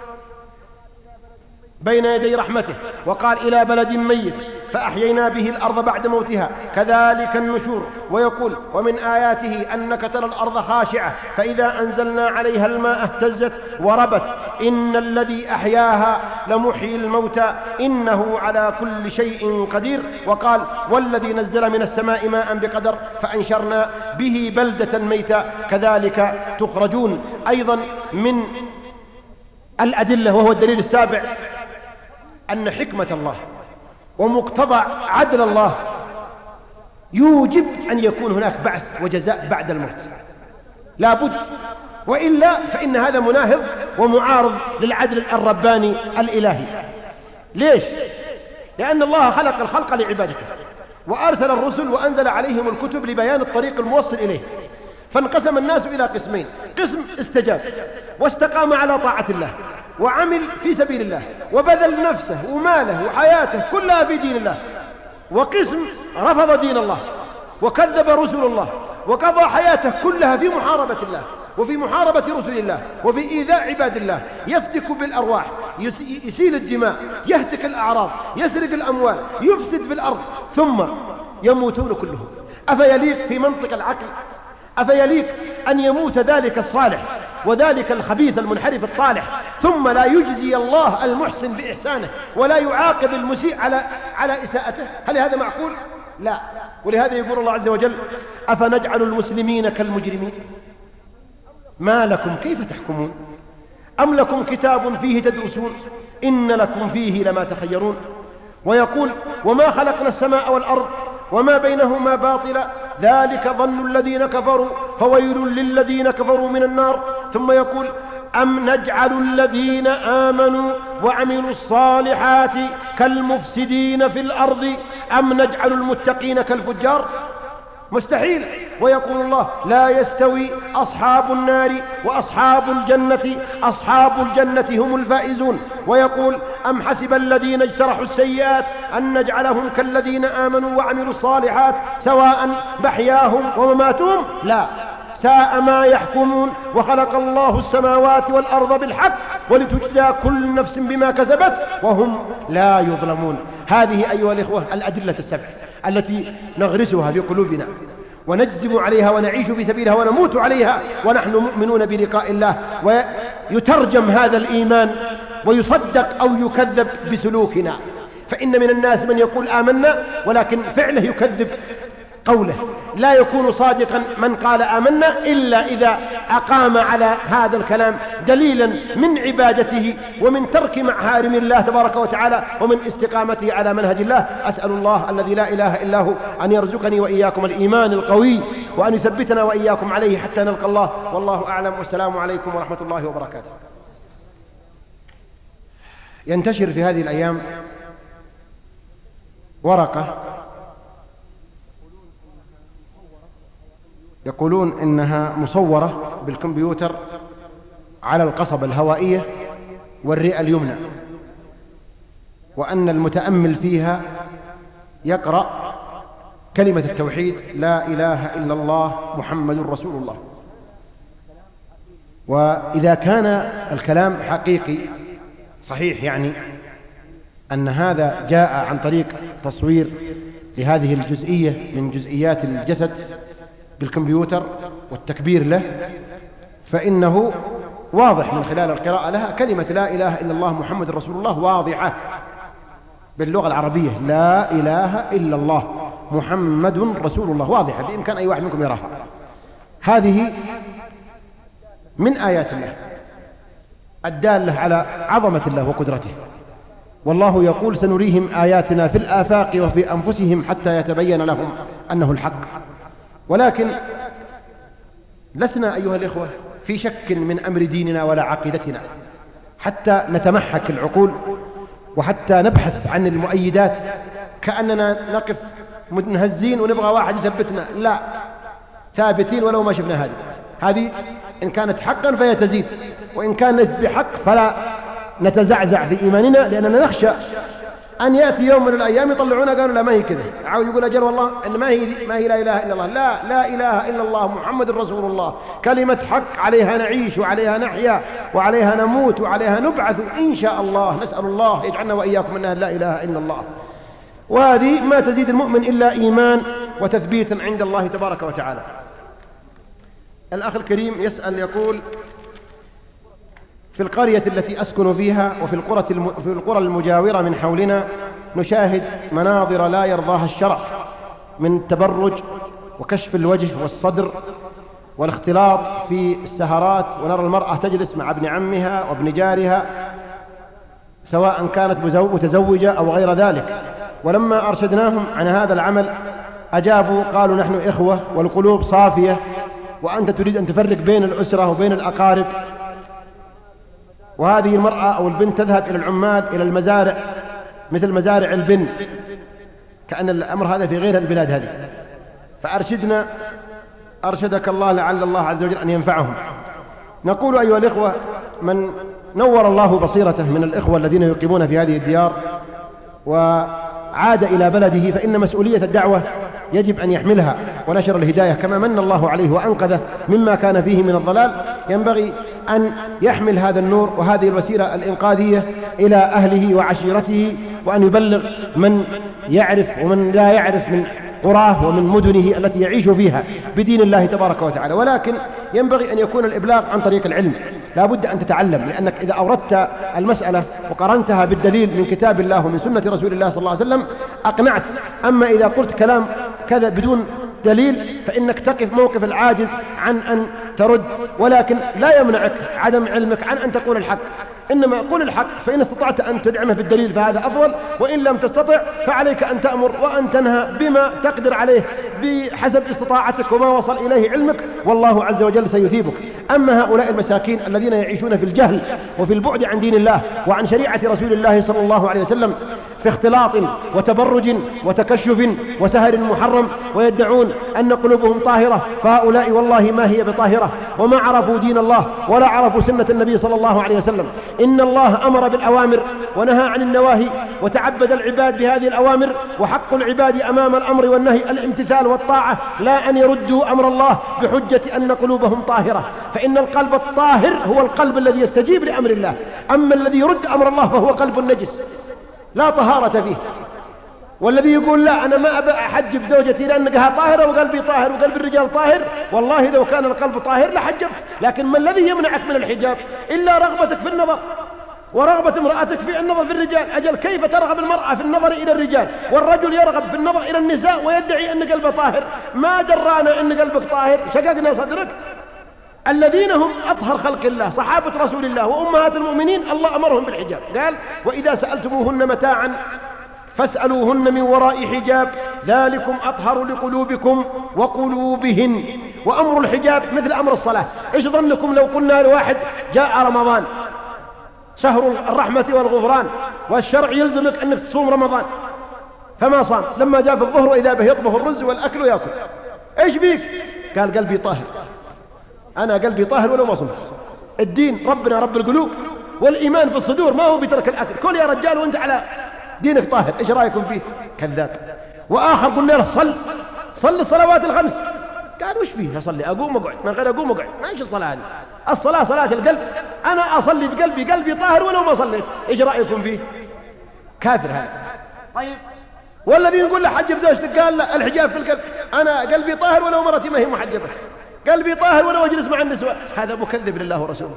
بين يدي رحمته، وقال: إلى بلد ميت فأحيينا به الأرض بعد موتها كذلك النشور. ويقول: ومن آياته أنك ترى الأرض خاشعة فإذا أنزلنا عليها الماء اهتزت وربت إن الذي أحياها لمحيي الموتى إنه على كل شيء قدير. وقال: والذي نزل من السماء ماء بقدر فأنشرنا به بلدة ميتا كذلك تخرجون. أيضا من الأدلة وهو الدليل السابع أن حكمة الله ومقتضى عدل الله يوجب أن يكون هناك بعث وجزاء بعد الموت، لا بد، وإلا فإن هذا مناهض ومعارض للعدل الرباني الإلهي. ليش؟ لأن الله خلق الخلق لعبادته وأرسل الرسل وأنزل عليهم الكتب لبيان الطريق الموصل إليه، فانقسم الناس إلى قسمين: قسم استجاب واستقام على طاعة الله وعمل في سبيل الله وبذل نفسه وماله وحياته كلها في دين الله، وقسم رفض دين الله وكذب رسل الله وقضى حياته كلها في محاربة الله وفي محاربة رسل الله وفي إيذاء عباد الله، يفتك بالأرواح، يسيل الدماء، يهتك الأعراض، يسرق الأموال، يفسد في الأرض، ثم يموتون كلهم. أفيليق في منطق العقل؟ أفيليق أن يموت ذلك الصالح وذلك الخبيث المنحرف الطالح ثم لا يجزي الله المحسن بإحسانه ولا يعاقب المسيء على إساءته؟ هل هذا معقول؟ لا. ولهذا يقول الله عز وجل: أفنجعل المسلمين كالمجرمين ما لكم كيف تحكمون أم لكم كتاب فيه تدرسون إن لكم فيه لما تخيرون. ويقول: وما خلقنا السماء والأرض وما بينهما باطلا ذلك ظن الذين كفروا فويل للذين كفروا من النار. ثم يقول: أم نجعل الذين آمنوا وعملوا الصالحات كالمفسدين في الأرض أم نجعل المتقين كالفجار؟ مستحيل. ويقول الله: لا يستوي أصحاب النار وأصحاب الجنة أصحاب الجنة هم الفائزون. ويقول: أم حسب الذين اجترحوا السيئات أن نجعلهم كالذين آمنوا وعملوا الصالحات سواء محياهم ومماتهم لا ساء ما يحكمون. وخلق الله السماوات والأرض بالحق ولتجزى كل نفس بما كسبت وهم لا يظلمون. هذه أيها الإخوة الأدلة السبع التي نغرسها في قلوبنا ونجزم عليها ونعيش في سبيلها ونموت عليها ونحن مؤمنون بلقاء الله. ويترجم هذا الإيمان ويصدق أو يكذب بسلوكنا، فإن من الناس من يقول آمنا ولكن فعله يكذب قوله. لا يكون صادقا من قال آمنا إلا إذا أقام على هذا الكلام دليلا من عبادته ومن ترك محارم الله تبارك وتعالى ومن استقامته على منهج الله. أسأل الله الذي لا إله إلا هو أن يرزقني وإياكم الإيمان القوي وأن يثبتنا وإياكم عليه حتى نلقى الله، والله أعلم، والسلام عليكم ورحمة الله وبركاته. ينتشر في هذه الأيام ورقة يقولون إنها مصورة بالكمبيوتر على القصبة الهوائية والرئة اليمنى، وأن المتأمل فيها يقرأ كلمة التوحيد: لا إله إلا الله محمد رسول الله. وإذا كان الكلام حقيقي صحيح، يعني أن هذا جاء عن طريق تصوير لهذه الجزئية من جزئيات الجسد بالكمبيوتر والتكبير له، فإنه واضح من خلال القراءة لها كلمة لا إله إلا الله محمد رسول الله واضحة باللغة العربية: لا إله إلا الله محمد رسول الله، واضحة بإمكان أي واحد منكم يراها. هذه من آيات الله الدالة على عظمة الله وقدرته. والله يقول: سنريهم آياتنا في الآفاق وفي أنفسهم حتى يتبين لهم أنه الحق. ولكن لسنا أيها الإخوة في شك من أمر ديننا ولا عقيدتنا. حتى نتمحك العقول وحتى نبحث عن المؤيدات كأننا نقف منهزين ونبغى واحد يثبتنا. لا، ثابتين ولو ما شفنا هذه إن كانت حقا فهي تزيد، وإن كان ليست بحق فلا نتزعزع في إيماننا، لأننا نخشى أن يأتي يوم من الأيام يطلعونا قالوا لا ما هي كذا، عاود يقول أجل والله إن ما هي لا إله إلا الله. لا إله إلا الله محمد رسول الله، كلمة حق عليها نعيش وعليها نحيا وعليها نموت وعليها نبعث إن شاء الله. نسأل الله يجعلنا وإياكم أنها لا إله إلا الله. وهذه ما تزيد المؤمن إلا إيمان وتثبيتا عند الله تبارك وتعالى. الأخ الكريم يسأل يقول: في القرية التي أسكن فيها وفي القرى المجاورة من حولنا نشاهد مناظر لا يرضاها الشرع من التبرج وكشف الوجه والصدر والاختلاط في السهرات، ونرى المرأة تجلس مع ابن عمها وابن جارها سواء كانت متزوجة أو غير ذلك. ولما أرشدناهم عن هذا العمل أجابوا قالوا: نحن إخوة والقلوب صافية، وأنت تريد أن تفرق بين الأسرة وبين الأقارب. وهذه المرأة أو البنت تذهب إلى العمال إلى المزارع مثل مزارع البن، كأن الأمر هذا في غير البلاد هذه. فأرشدنا أرشدك الله لعل الله عز وجل أن ينفعهم. نقول أيها الإخوة: من نور الله بصيرته من الإخوة الذين يقيمون في هذه الديار وعاد إلى بلده فإن مسؤولية الدعوة يجب أن يحملها ونشر الهداية، كما من الله عليه وأنقذه مما كان فيه من الضلال. ينبغي أن يحمل هذا النور وهذه الوسيلة الإنقاذية إلى أهله وعشيرته، وأن يبلغ من يعرف ومن لا يعرف من قراه ومن مدنه التي يعيش فيها بدين الله تبارك وتعالى. ولكن ينبغي أن يكون الإبلاغ عن طريق العلم، لا بد أن تتعلم، لأنك إذا أوردت المسألة وقرنتها بالدليل من كتاب الله ومن سنة رسول الله صلى الله عليه وسلم أقنعت. أما إذا قلت كلام كذا بدون دليل فإنك تقف موقف العاجز عن أن ترد، ولكن لا يمنعك عدم علمك عن أن تقول الحق، إنما قل الحق، فإن استطعت أن تدعمه بالدليل فهذا أفضل، وإن لم تستطع فعليك أن تأمر وأن تنهى بما تقدر عليه بحسب استطاعتك وما وصل إليه علمك، والله عز وجل سيثيبك. أما هؤلاء المساكين الذين يعيشون في الجهل وفي البعد عن دين الله وعن شريعة رسول الله صلى الله عليه وسلم في اختلاط وتبرج وتكشف وسهر محرم، ويدعون أن قلوبهم طاهرة، فهؤلاء والله ما هي بطاهرة، وما عرفوا دين الله ولا عرفوا سنة النبي صلى الله عليه وسلم. إن الله أمر بالأوامر ونهى عن النواهي، وتعبد العباد بهذه الأوامر، وحق العباد أمام الأمر والنهي الامتثال والطاعة، لا أن يردوا أمر الله بحجة أن قلوبهم طاهرة. فإن القلب الطاهر هو القلب الذي يستجيب لأمر الله، أما الذي يرد أمر الله فهو قلب نجس لا طهارة فيه. والذي يقول لا أنا ما أبى أحجب زوجتي لأنها طاهرة وقلبي طاهر وقلب الرجال طاهر، والله لو كان القلب طاهر لحجبت. لكن ما الذي يمنعك من الحجاب إلا رغبتك في النظر ورغبة امرأتك في النظر في الرجال. أجل كيف ترغب المرأة في النظر إلى الرجال والرجل يرغب في النظر إلى النساء ويدعي أن قلبه طاهر؟ ما درانا أن قلبك طاهر، شققنا صدرك. الذين هم أطهر خلق الله صحابة رسول الله وأمهات المؤمنين الله أمرهم بالحجاب، قال: وإذا سألتموهن متاعا فاسألوهن من وراء حجاب ذلكم أطهر لقلوبكم وقلوبهن. وأمر الحجاب مثل أمر الصلاة. إيش ظنكم لو قلنا لواحد جاء رمضان شهر الرحمة والغفران والشرع يلزمك أنك تصوم رمضان فما صام، لما جاء في الظهر وإذا به يطبخ الرز والأكل ويأكل، إيش بيك؟ قال: قلبي طاهر، أنا قلبي طاهر ولو ما صمت. الدين ربنا رب القلوب، والإيمان في الصدور، ما هو بترك الأكل. كل يا رجال وانت على دينك طاهر، إيش رأيكم فيه؟ كذاب. وآخر قلنا له صل الصلوات الخمس، قال: وش فيه أصلي؟ أقوم أقعد، من غير أقوم أقعد، ما إيش الصلاة هذه؟ الصلاة صلاة القلب، أنا أصلي بقلبي، قلبي طاهر ولو ما صليت، إيش رأيكم فيه؟ كافر هذا. طيب والذي يقول له حجب زوجتك، قال: لا الحجاب في القلب، أنا قلبي طاهر ولو مرتي ما هي محجبة، قلبي طاهر ولو أجلس مع النسوة. هذا مكذب لله ورسوله.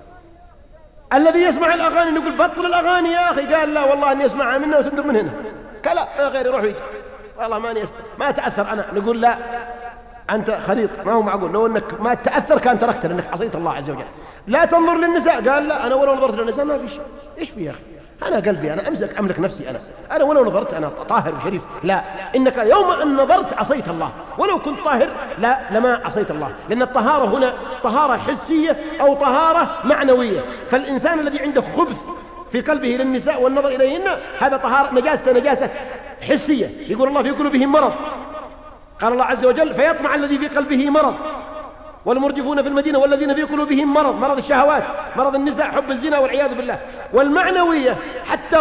الذي يسمع الأغاني نقول: بطل الأغاني يا أخي، قال: لا والله أني أسمعها منه وتندر من هنا، كلا غير يروح يجي، والله ما تأثر أنا. نقول: لا أنت خليط، ما هو معقول، لو أنك ما تأثر كان تركت لأنك عصيت الله عز وجل. لا تنظر للنساء، قال: لا أنا ولو نظرت للنساء ما في شيء. إيش في يا أخي؟ أنا قلبي أنا أملك نفسي أنا ولو نظرت أنا طاهر وشريف، لا، إنك يوم أن نظرت عصيت الله، ولو كنت طاهر لا لما عصيت الله، لأن الطهارة هنا طهارة حسية أو طهارة معنوية. فالإنسان الذي عنده خبث في قلبه للنساء والنظر إليهن هذا طهارة نجاسة حسية. يقول الله في قلوبهم مرض، قال الله عز وجل فيطمع الذي في قلبه مرض والمرجفون في المدينة والذين في قلوبهم مرض الشهوات، مرض النساء، حب الزنا والعياذ بالله. والمعنوية حتى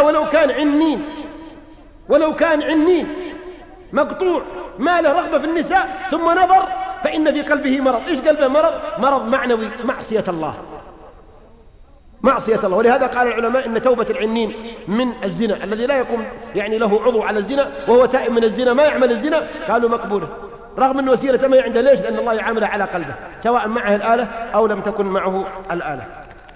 ولو كان عنين مقطوع ما له رغبة في النساء ثم نظر فإن في قلبه مرض. إيش قلبه مرض معنوي، معصية الله. ولهذا قال العلماء إن توبة العنين من الزنا الذي لا يقوم له عضو على الزنا وهو تائب من الزنا ما يعمل الزنا قالوا مقبولة، رغم أن وسيلة ما عنده. ليش؟ لأن الله يعامله على قلبه سواء معه الآلة أو لم تكن معه الآلة.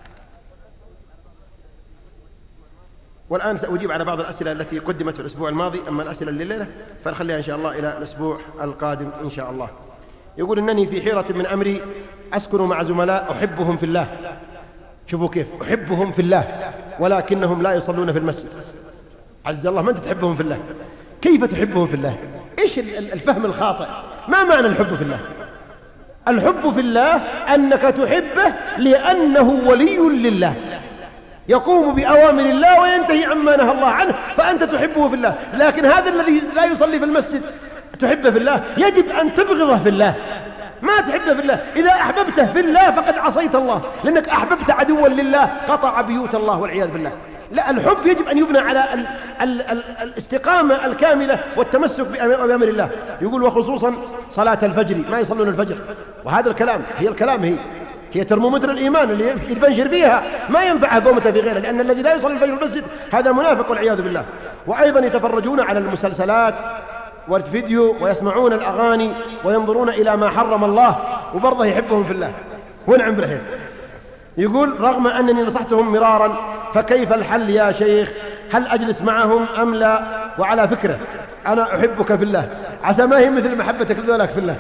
والآن سأجيب على بعض الأسئلة التي قدمت في الأسبوع الماضي، أما الأسئلة الليلة فنخليها إن شاء الله إلى الأسبوع القادم إن شاء الله. يقول إنني في حيرة من أمري، أسكن مع زملاء أحبهم في الله. شوفوا كيف أحبهم في الله ولكنهم لا يصلون في المسجد. عز الله، ما أنت تحبهم في الله؟ كيف تحبهم في الله؟ إيش الفهم الخاطئ؟ ما معنى الحب في الله؟ الحب في الله أنك تحبه لأنه ولي لله يقوم بأوامر الله وينتهي عما نهى الله عنه، فأنت تحبه في الله. لكن هذا الذي لا يصلي في المسجد تحبه في الله، يجب أن تبغضه في الله، ما تحبه في الله. إذا أحببته في الله فقد عصيت الله، لأنك أحببت عدوا لله قطع بيوت الله والعياذ بالله. لا، الحب يجب أن يبنى على الاستقامة الكاملة والتمسك بأوامر الله. يقول وخصوصا صلاة الفجر، ما يصلون الفجر، وهذا الكلام هي ترمومتر الإيمان اللي يبنشر فيها ما ينفعها قومته في غيره، لأن الذي لا يصلي الفجر في المسجد هذا منافق والعياذ بالله. وأيضا يتفرجون على المسلسلات والفيديو ويسمعون الأغاني وينظرون إلى ما حرم الله وبرضه يحبهم في الله ونعم بالحيث. يقول رغم أنني نصحتهم مرارا فكيف الحل يا شيخ؟ هل أجلس معهم أم لا؟ وعلى فكرة أنا أحبك في الله، عسى ما هي مثل محبتك لذلك في الله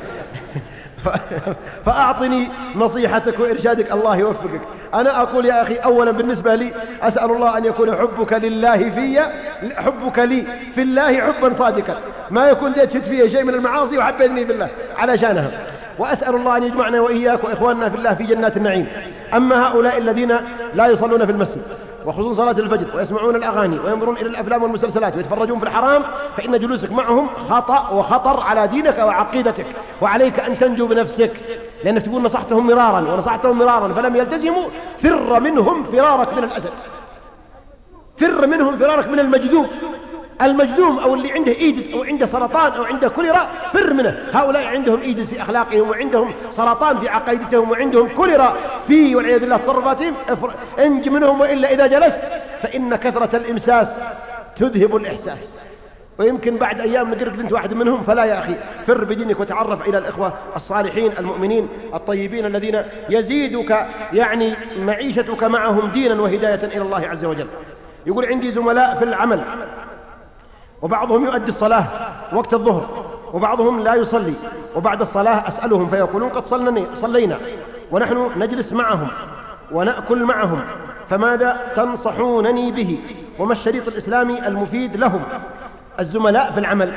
فأعطني نصيحتك وإرشادك، الله يوفقك. أنا أقول يا أخي أولا بالنسبة لي أسأل الله أن يكون حبك لله حبك لي في الله حبا صادقا، ما يكون تشد فيه شيء من المعاصي وحبيتني في الله علشانها. وأسأل الله أن يجمعنا وإياك وإخواننا في الله في جنات النعيم. أما هؤلاء الذين لا يصلون في المسجد وخصوصا صلاة الفجر ويسمعون الأغاني وينظرون إلى الأفلام والمسلسلات ويتفرجون في الحرام، فإن جلوسك معهم خطأ وخطر على دينك وعقيدتك، وعليك أن تنجو بنفسك، لأنك تقول نصحتهم مرارا فلم يلتزموا. فر منهم فرارك من الأسد، فر منهم فرارك من المجذوم أو اللي عنده إيدز أو عنده سرطان أو عنده كوليرا، فر منه. هؤلاء عندهم إيدز في أخلاقهم وعندهم سرطان في عقيدتهم وعندهم كوليرا في والعياذ بالله تصرفاتهم، انج منهم، وإلا إذا جلست فإن كثرة الإمساس تذهب الإحساس. ويمكن بعد أيام نقرق أنت واحد منهم، فلا يا أخي، فر بدينك وتعرف إلى الإخوة الصالحين المؤمنين الطيبين الذين يزيدك معيشتك معهم دينا وهداية إلى الله عز وجل. يقول عندي زملاء في العمل وبعضهم يؤدي الصلاة وقت الظهر وبعضهم لا يصلي، وبعد الصلاة أسألهم فيقولون قد صلينا، ونحن نجلس معهم ونأكل معهم، فماذا تنصحونني به؟ وما الشريط الإسلامي المفيد لهم؟ الزملاء في العمل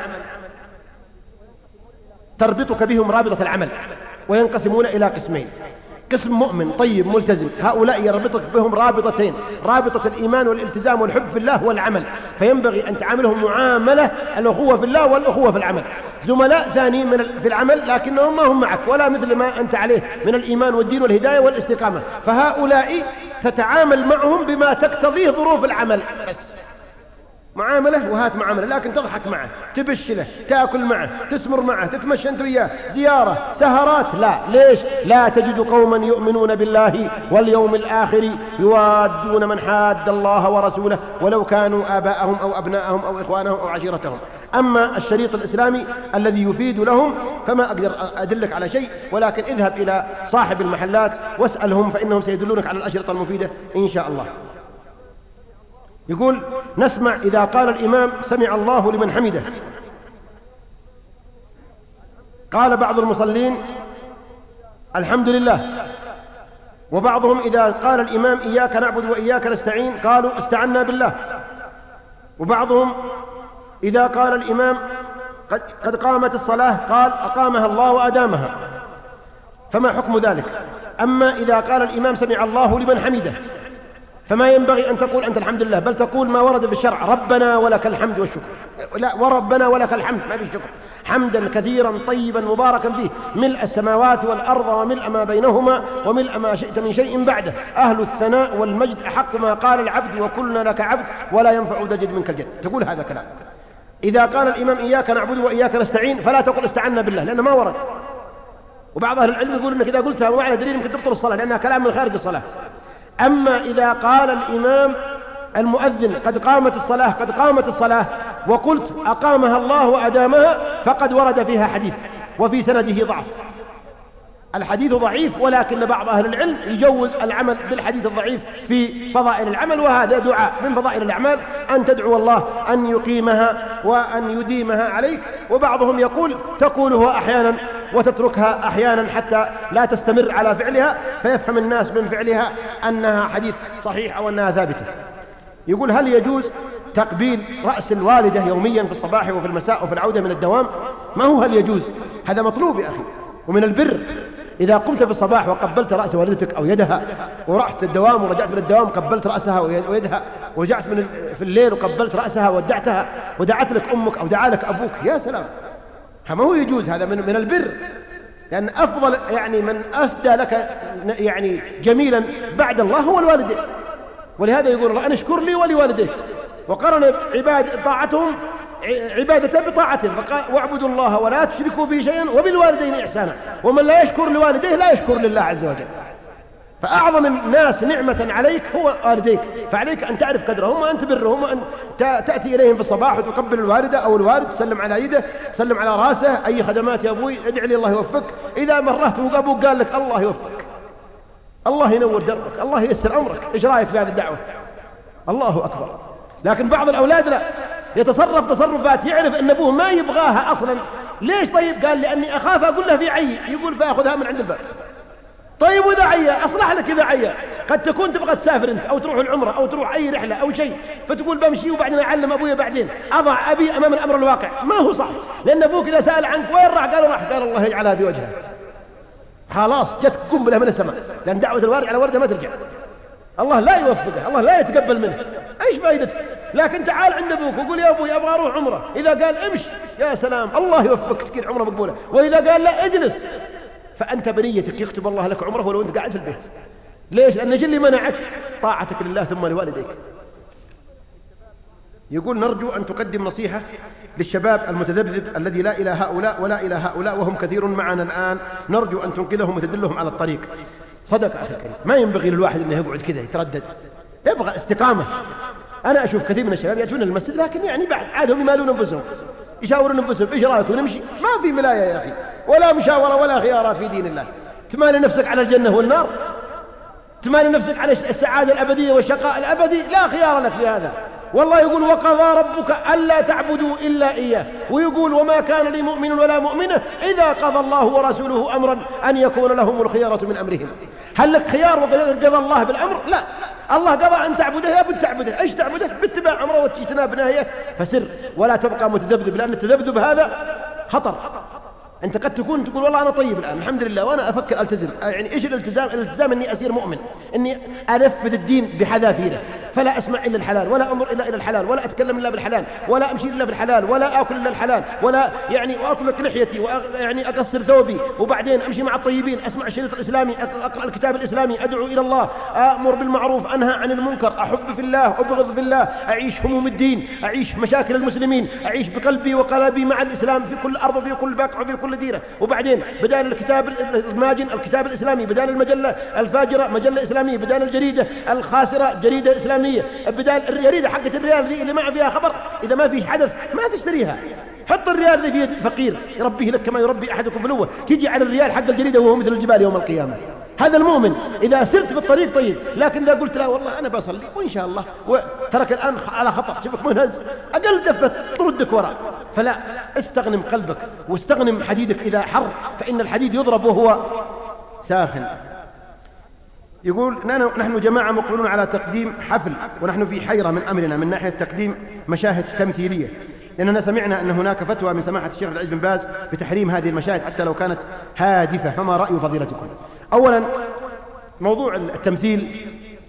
تربطك بهم رابطة العمل، وينقسمون إلى قسمين: قسم مؤمن طيب ملتزم، هؤلاء يربطك بهم رابطتين: رابطة الإيمان والالتزام والحب في الله والعمل، فينبغي أن تعاملهم معاملة الأخوة في الله والأخوة في العمل. زملاء ثانيين في العمل لكنهم ما هم معك ولا مثل ما أنت عليه من الإيمان والدين والهداية والاستقامة، فهؤلاء تتعامل معهم بما تقتضيه ظروف العمل، بس معاملة وهات معاملة، لكن تضحك معه، تبش له، تأكل معه، تسمر معه، تتمشى أنت وياه، زيارة، سهرات، لا. ليش؟ لا تجد قوما يؤمنون بالله واليوم الآخر يوادون من حاد الله ورسوله ولو كانوا آباءهم أو أبناءهم أو إخوانهم أو عشيرتهم. أما الشريط الإسلامي الذي يفيد لهم فما أقدر أدلك على شيء، ولكن اذهب إلى صاحب المحلات واسألهم فإنهم سيدلونك على الأشرطة المفيدة إن شاء الله. يقول نسمع إذا قال الإمام سمع الله لمن حمده، قال بعض المصلين الحمد لله، وبعضهم إذا قال الإمام إياك نعبد وإياك نستعين قالوا استعنا بالله، وبعضهم إذا قال الإمام قد قامت الصلاة قال أقامها الله وأدامها، فما حكم ذلك؟ أما إذا قال الإمام سمع الله لمن حمده فما ينبغي أن تقول أنت الحمد لله، بل تقول ما ورد في الشرع ربنا ولك الحمد والشكر. لا، وربنا ولك الحمد، ما في شكر، حمدا كثيرا طيبا مباركا فيه ملء السماوات والأرض وملء ما بينهما وملء ما شئت من شيء بعده، أهل الثناء والمجد أحق ما قال العبد وكلنا لك عبد ولا ينفع ذا الجد منك الجد. تقول هذا كلام. إذا قال الإمام إياك نعبد وإياك نستعين فلا تقل استعنا بالله، لأنه ما ورد. وبعض أهل العلم يقول إنك إذا قلتها ومعنى دليل ممكن تبطل الصلاة لأنها كلام من خارج الصلاة. أما إذا قال الإمام المؤذن قد قامت الصلاة قد قامت الصلاة وقلت أقامها الله وأدامها فقد ورد فيها حديث وفي سنده ضعف. الحديث ضعيف، ولكن بعض أهل العلم يجوز العمل بالحديث الضعيف في فضائل العمل، وهذا دعاء من فضائل الأعمال أن تدعو الله أن يقيمها وأن يديمها عليك. وبعضهم يقول تقولها أحيانا وتتركها أحيانا حتى لا تستمر على فعلها فيفهم الناس من فعلها أنها حديث صحيح أو أنها ثابتة. يقول هل يجوز تقبيل رأس الوالدة يوميا في الصباح وفي المساء وفي العودة من الدوام؟ ما هو هل يجوز؟ هذا مطلوب يا أخي، ومن البر إذا قمت في الصباح وقبلت رأس والدتك أو يدها، ورحت الدوام ورجعت من الدوام قبلت رأسها ويدها، ورجعت في الليل وقبلت رأسها ودعتها، ودعت لك أمك أو دعا لك أبوك، يا سلام، ما هو يجوز؟ هذا من البر، لأن أفضل يعني من أسدى لك يعني جميلا بعد الله هو الوالدين. ولهذا يقول الله أن اشكر لي ولوالديك، وقرن طاعتهم عبادته بطاعته، فقال واعبدوا الله ولا تشركوا به شيئا وبالوالدين إحسانا، ومن لا يشكر لوالديه لا يشكر لله عز وجل. فأعظم الناس نعمة عليك هو والديك، فعليك أن تعرف قدرهم وأن تبرهم وأن تأتي إليهم في الصباح وتقبل الوالدة أو الوالد، تسلم على يده، تسلم على راسه، أي خدمات يا أبوي، ادعي لي الله يوفقك. إذا مرهت وأبوك قال لك الله يوفقك، الله ينور دربك، الله ييسر أمرك، إيش رأيك في هذه الدعوة؟ الله أكبر. لكن بعض الأولاد لا، يتصرف تصرفات يعرف أن أبوه ما يبغاها أصلا. ليش؟ طيب قال لأني أخاف أقول له في عي، يقول فأخذها من عند الباب. طيب وإذا عيا أصلح لك، إذا عيا قد تكون تبغى تسافر أنت أو تروح العمرة أو تروح أي رحلة أو شيء، فتقول بمشي وبعدين أعلم أبويا، بعدين أضع أبي أمام الأمر الواقع. ما هو صح، لأن أبوك إذا سأل عنك وين راح قال الله يجعلها في وجهه، خلاص جتك قنبلة من السماء، لأن دعوة الوارد على وردة ما ترجع، الله لا يوفقه، الله لا يتقبل منه، ايش فائدتك؟ لكن تعال عند ابوك وقول يا ابوي ابغى اروح عمره، اذا قال امشي يا سلام الله يوفقك تكون عمره مقبوله، واذا قال لا اجلس، فانت بنيتك يكتب الله لك عمره ولو انت قاعد في البيت. ليش؟ لان اللي منعك طاعتك لله ثم لوالديك. يقول نرجو ان تقدم نصيحه للشباب المتذبذب الذي لا الى هؤلاء ولا الى هؤلاء وهم كثير معنا الان، نرجو ان تنقذهم وتدلهم على الطريق. صدق أخي الكريم، ما ينبغي للواحد أنه يقعد كذا يتردد، يبغى استقامة. أنا أشوف كثير من الشباب يأتون المسجد لكن يعني بعد عادهم يمالون أنفسهم، يشاورون أنفسهم إيش رأيكم نمشي؟ ما في ملاية يا أخي، ولا مشاورة ولا خيارات في دين الله. تمالي نفسك على الجنة والنار، تمالي نفسك على السعادة الأبدية والشقاء الأبدي، لا خيار لك في هذا. والله يقول وقضى ربك ألا تعبدوا إلا إياه، ويقول وما كان لمؤمن ولا مؤمنة إذا قضى الله ورسوله أمرا أن يكون لهم الخيارة من أمرهم. هل لك خيار وقضى الله بالأمر؟ لا، الله قضى أن تعبده يا بد تعبده. إيش تعبده؟ باتباع أمره واجتناب نهيه، فسر ولا تبقى متذبذب، لأن التذبذب هذا خطر. أنت قد تكون تقول والله أنا طيب الآن الحمد لله وأنا أفكر ألتزم، يعني إيش الالتزام؟ الالتزام أني أصير مؤمن، أني أنفذ الدين بحذافيره، فلا أسمع إلا الحلال ولا أنظر إلا إلى الحلال ولا أتكلم إلا بالحلال ولا أمشي إلا في الحلال ولا أكل إلا الحلال ولا يعني وأطلق لحيتي ويعني أقصر ثوبي، وبعدين أمشي مع الطيبين، أسمع الشريط الإسلامي، أقرأ الكتاب الإسلامي، أدعو إلى الله، أمر بالمعروف، أنهى عن المنكر، أحب في الله، أبغض في الله، أعيش هموم الدين، أعيش مشاكل المسلمين، أعيش بقلبي وقلبي مع الإسلام في كل أرض وفي كل بقعة وفي كل ديرة. وبعدين بدال الكتاب الماجن الكتاب الإسلامي، بدال المجلة الفاجرة مجلة إسلامية، بدال الجريدة الخاسرة جريدة إسلامية، بدال الجريدة حقة الريال ذي اللي ما فيها خبر، إذا ما فيش حدث ما تشتريها. حط الريال ذي في يد فقير يربيه لك كما يربي أحدكم فلوه، تيجي على الريال حق الجريدة وهو مثل الجبال يوم القيامة. هذا المؤمن إذا سرت في الطريق طيب، لكن إذا قلت لا والله أنا بصلي وإن شاء الله وترك الآن على خطأ، شوفك منهز أقل دفة تردك وراء، فلا، استغنم قلبك واستغنم حديدك إذا حر، فإن الحديد يضرب وهو ساخن. يقول نحن جماعة مقبلون على تقديم حفل، ونحن في حيرة من أمرنا من ناحية تقديم مشاهد تمثيلية، لأننا سمعنا أن هناك فتوى من سماحة الشيخ العز بن باز بتحريم هذه المشاهد حتى لو كانت هادفة، فما رأي فضيلتكم؟ أولا، موضوع التمثيل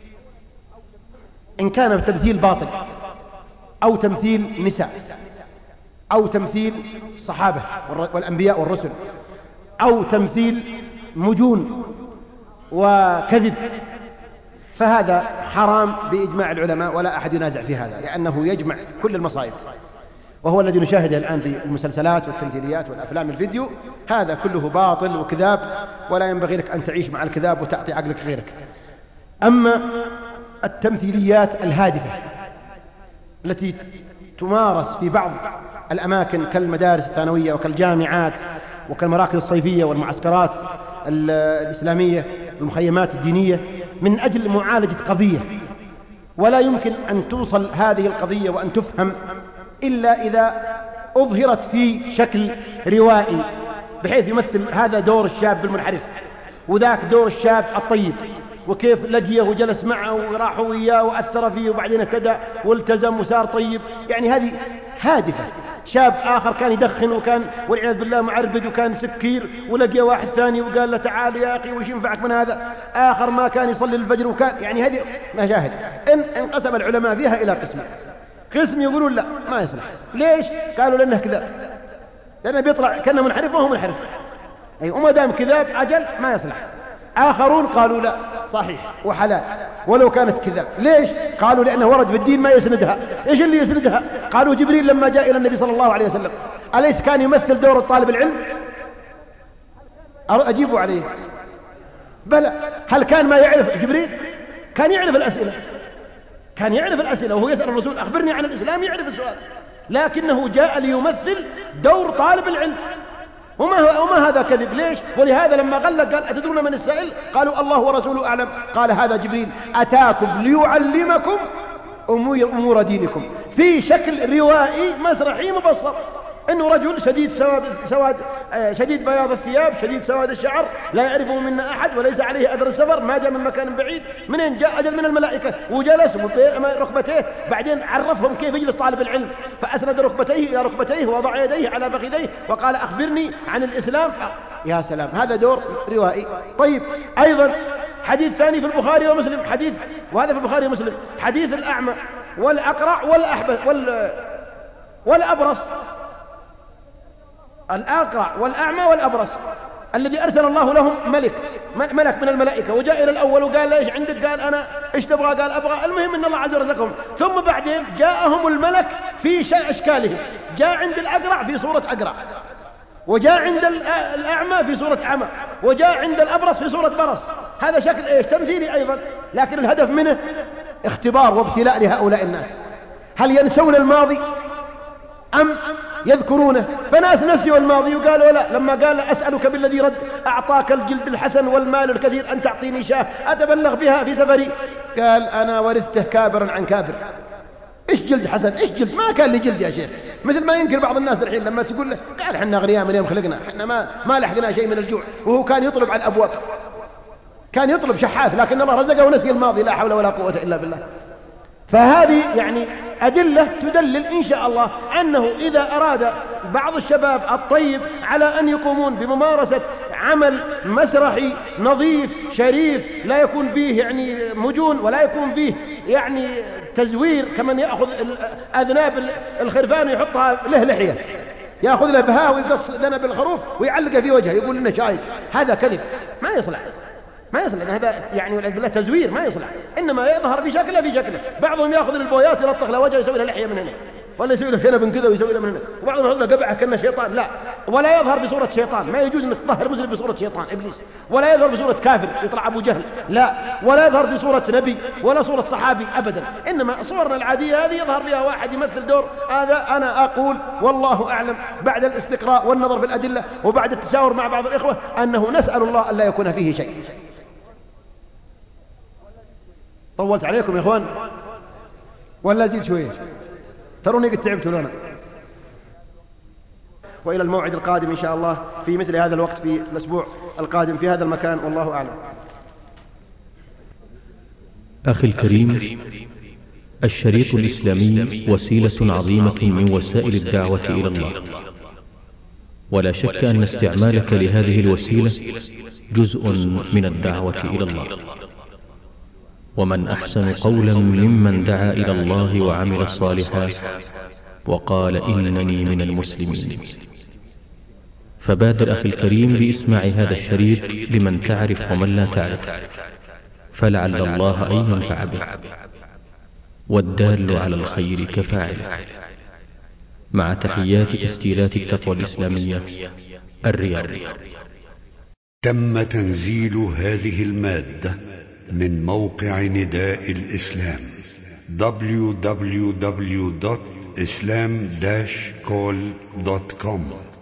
إن كان التمثيل باطل أو تمثيل نساء أو تمثيل الصحابة والأنبياء والرسل أو تمثيل مجون وكذب، فهذا حرام بإجماع العلماء ولا أحد ينازع في هذا، لأنه يجمع كل المصائب، وهو الذي نشاهده الآن في المسلسلات والتمثيليات والأفلام الفيديو، هذا كله باطل وكذاب، ولا ينبغي لك أن تعيش مع الكذاب وتعطي عقلك غيرك. أما التمثيليات الهادفة التي تمارس في بعض الأماكن كالمدارس الثانوية وكالجامعات وكالمراكز الصيفية والمعسكرات الإسلامية والمخيمات الدينية من أجل معالجة قضية، ولا يمكن أن توصل هذه القضية وأن تفهم إلا إذا أظهرت في شكل روائي، بحيث يمثل هذا دور الشاب المنحرف وذاك دور الشاب الطيب، وكيف لقيه وجلس معه وراحوا وياه وأثر فيه وبعدين اهتدى والتزم وصار طيب. يعني هذه هادفة. شاب آخر كان يدخن وكان والعياذ بالله معربد وكان سكير، ولقي واحد ثاني وقال له تعال يا أخي وش ينفعك من هذا؟ آخر ما كان يصلي الفجر وكان يعني هذه مشاهد. انقسم العلماء فيها إلى قسمين. قسم يقولون لا ما يصلح. ليش؟ قالوا لأنه كذاب، لأنه بيطلع كأنه منحرف وهو منحرف، أي وما دام كذاب أجل ما يصلح. آخرون قالوا لا صحيح وحلال ولو كانت كذاب. ليش؟ قالوا لأنه ورد في الدين ما يسندها. إيش اللي يسندها؟ قالوا جبريل لما جاء إلى النبي صلى الله عليه وسلم أليس كان يمثل دور الطالب العلم؟ أجيبوا عليه بلى. هل كان ما يعرف جبريل؟ كان يعرف الأسئلة، كان يعرف الأسئلة وهو يسأل الرسول أخبرني عن الإسلام، يعرف السؤال، لكنه جاء ليمثل دور طالب العلم. وما هذا كذب. ليش؟ ولهذا لما غلق قال أتدرون من السائل؟ قالوا الله ورسوله أعلم. قال هذا جبريل أتاكم ليعلمكم أمور دينكم، في شكل روائي مسرحي مبسط، إنه رجل شديد بياض الثياب، شديد سواد الشعر، لا يعرفه منا أحد وليس عليه أثر السفر، ما جاء من مكان بعيد. منين جاء؟ أجل من الملائكة، وجلس أمام ركبتيه، بعدين عرفهم كيف يجلس طالب العلم، فأسند ركبتيه إلى ركبتيه ووضع يديه على فخذيه وقال أخبرني عن الإسلام. يا سلام، هذا دور روائي. طيب، أيضا حديث ثاني في البخاري ومسلم، حديث وهذا في البخاري ومسلم، حديث الأعمى والأقرع والأبرص، الأقرع والأعمى والأبرص الذي أرسل الله لهم ملك من الملائكة، وجاء إلى الأول وقال له إيش عندك؟ قال أنا إيش تبغى؟ قال أبغى. المهم أن الله عز وجل رزقهم. ثم بعدين جاءهم الملك في أشكالهم، جاء عند الأقرع في صورة أقرع، وجاء عند الأعمى في صورة أعمى، وجاء عند الأبرص في صورة برص. هذا شكل إيش؟ تمثيلي أيضا، لكن الهدف منه اختبار وابتلاء لهؤلاء الناس، هل ينسون الماضي أم يذكرونه؟ فناس نسيوا الماضي وقالوا لا، لما قال أسألك بالذي رد أعطاك الجلد الحسن والمال الكثير أن تعطيني شاة أتبلغ بها في سفري، قال أنا ورثته كابرا عن كابر. إيش جلد حسن؟ إيش جلد؟ ما كان لي جلد يا شيخ. مثل ما ينكر بعض الناس الحين لما تقول له قال حنا أغنياء من يوم خلقنا، حنا ما لحقنا شيء من الجوع، وهو كان يطلب على الأبواب، كان يطلب شحاث، لكن الله رزقه ونسي الماضي، لا حول ولا قوة إلا بالله. فهذه يعني أدلة تدلل إن شاء الله أنه إذا أراد بعض الشباب الطيب على أن يقومون بممارسة عمل مسرحي نظيف شريف لا يكون فيه يعني مجون ولا يكون فيه يعني تزوير، كمن يأخذ أذناب الخرفان ويحطها له لحية، يأخذ له بهاء ويقص ذنب الخروف ويعلقه في وجهه يقول إنه شايب، هذا كذب ما يصلح، ما يصلح، هذا يعني والعياذ بالله تزوير ما يصلح، إنما يظهر في شكله. بعضهم يأخذ البويات يلطخ له وجهه يسوي له لحية من هنا، ولا يسوي له كنب كذا ويسوي له من هنا، وبعضهم يحط له قبعة كأنه شيطان، لا، ولا يظهر بصورة شيطان، ما يجوز أن تطهر مسلم بصورة شيطان إبليس، ولا يظهر بصورة كافر يطلع أبو جهل، لا، ولا يظهر في صورة نبي ولا صورة صحابي أبدا، إنما صورنا العادية هذه يظهر فيها واحد يمثل دور. هذا أنا أقول والله أعلم بعد الاستقراء والنظر في الأدلة وبعد التشاور مع بعض الإخوة أنه نسأل الله أن لا يكون فيه شيء. طولت عليكم يا إخوان ولا أزيد شوية؟ تروني قد تعبت لنا. وإلى الموعد القادم إن شاء الله في مثل هذا الوقت في الأسبوع القادم في هذا المكان، والله أعلم. أخي الكريم، الشريط الإسلامي وسيلة عظيمة من وسائل الدعوة إلى الله، ولا شك أن استعمالك لهذه الوسيلة جزء من الدعوة إلى الله. ومن أحسن قولا ممن دعا إلى الله وعمل صالحا وقال إنني من المسلمين. فبادر أخي الكريم بإسماع هذا الشريط لمن تعرف ومن لا تعرف، فلعل الله أن ينفع به، والدال على الخير كفاعله. مع تحيات تسجيلات التقوى الإسلامية، الرياض. تم تنزيل هذه المادة من موقع نداء الإسلام www.islam-call.com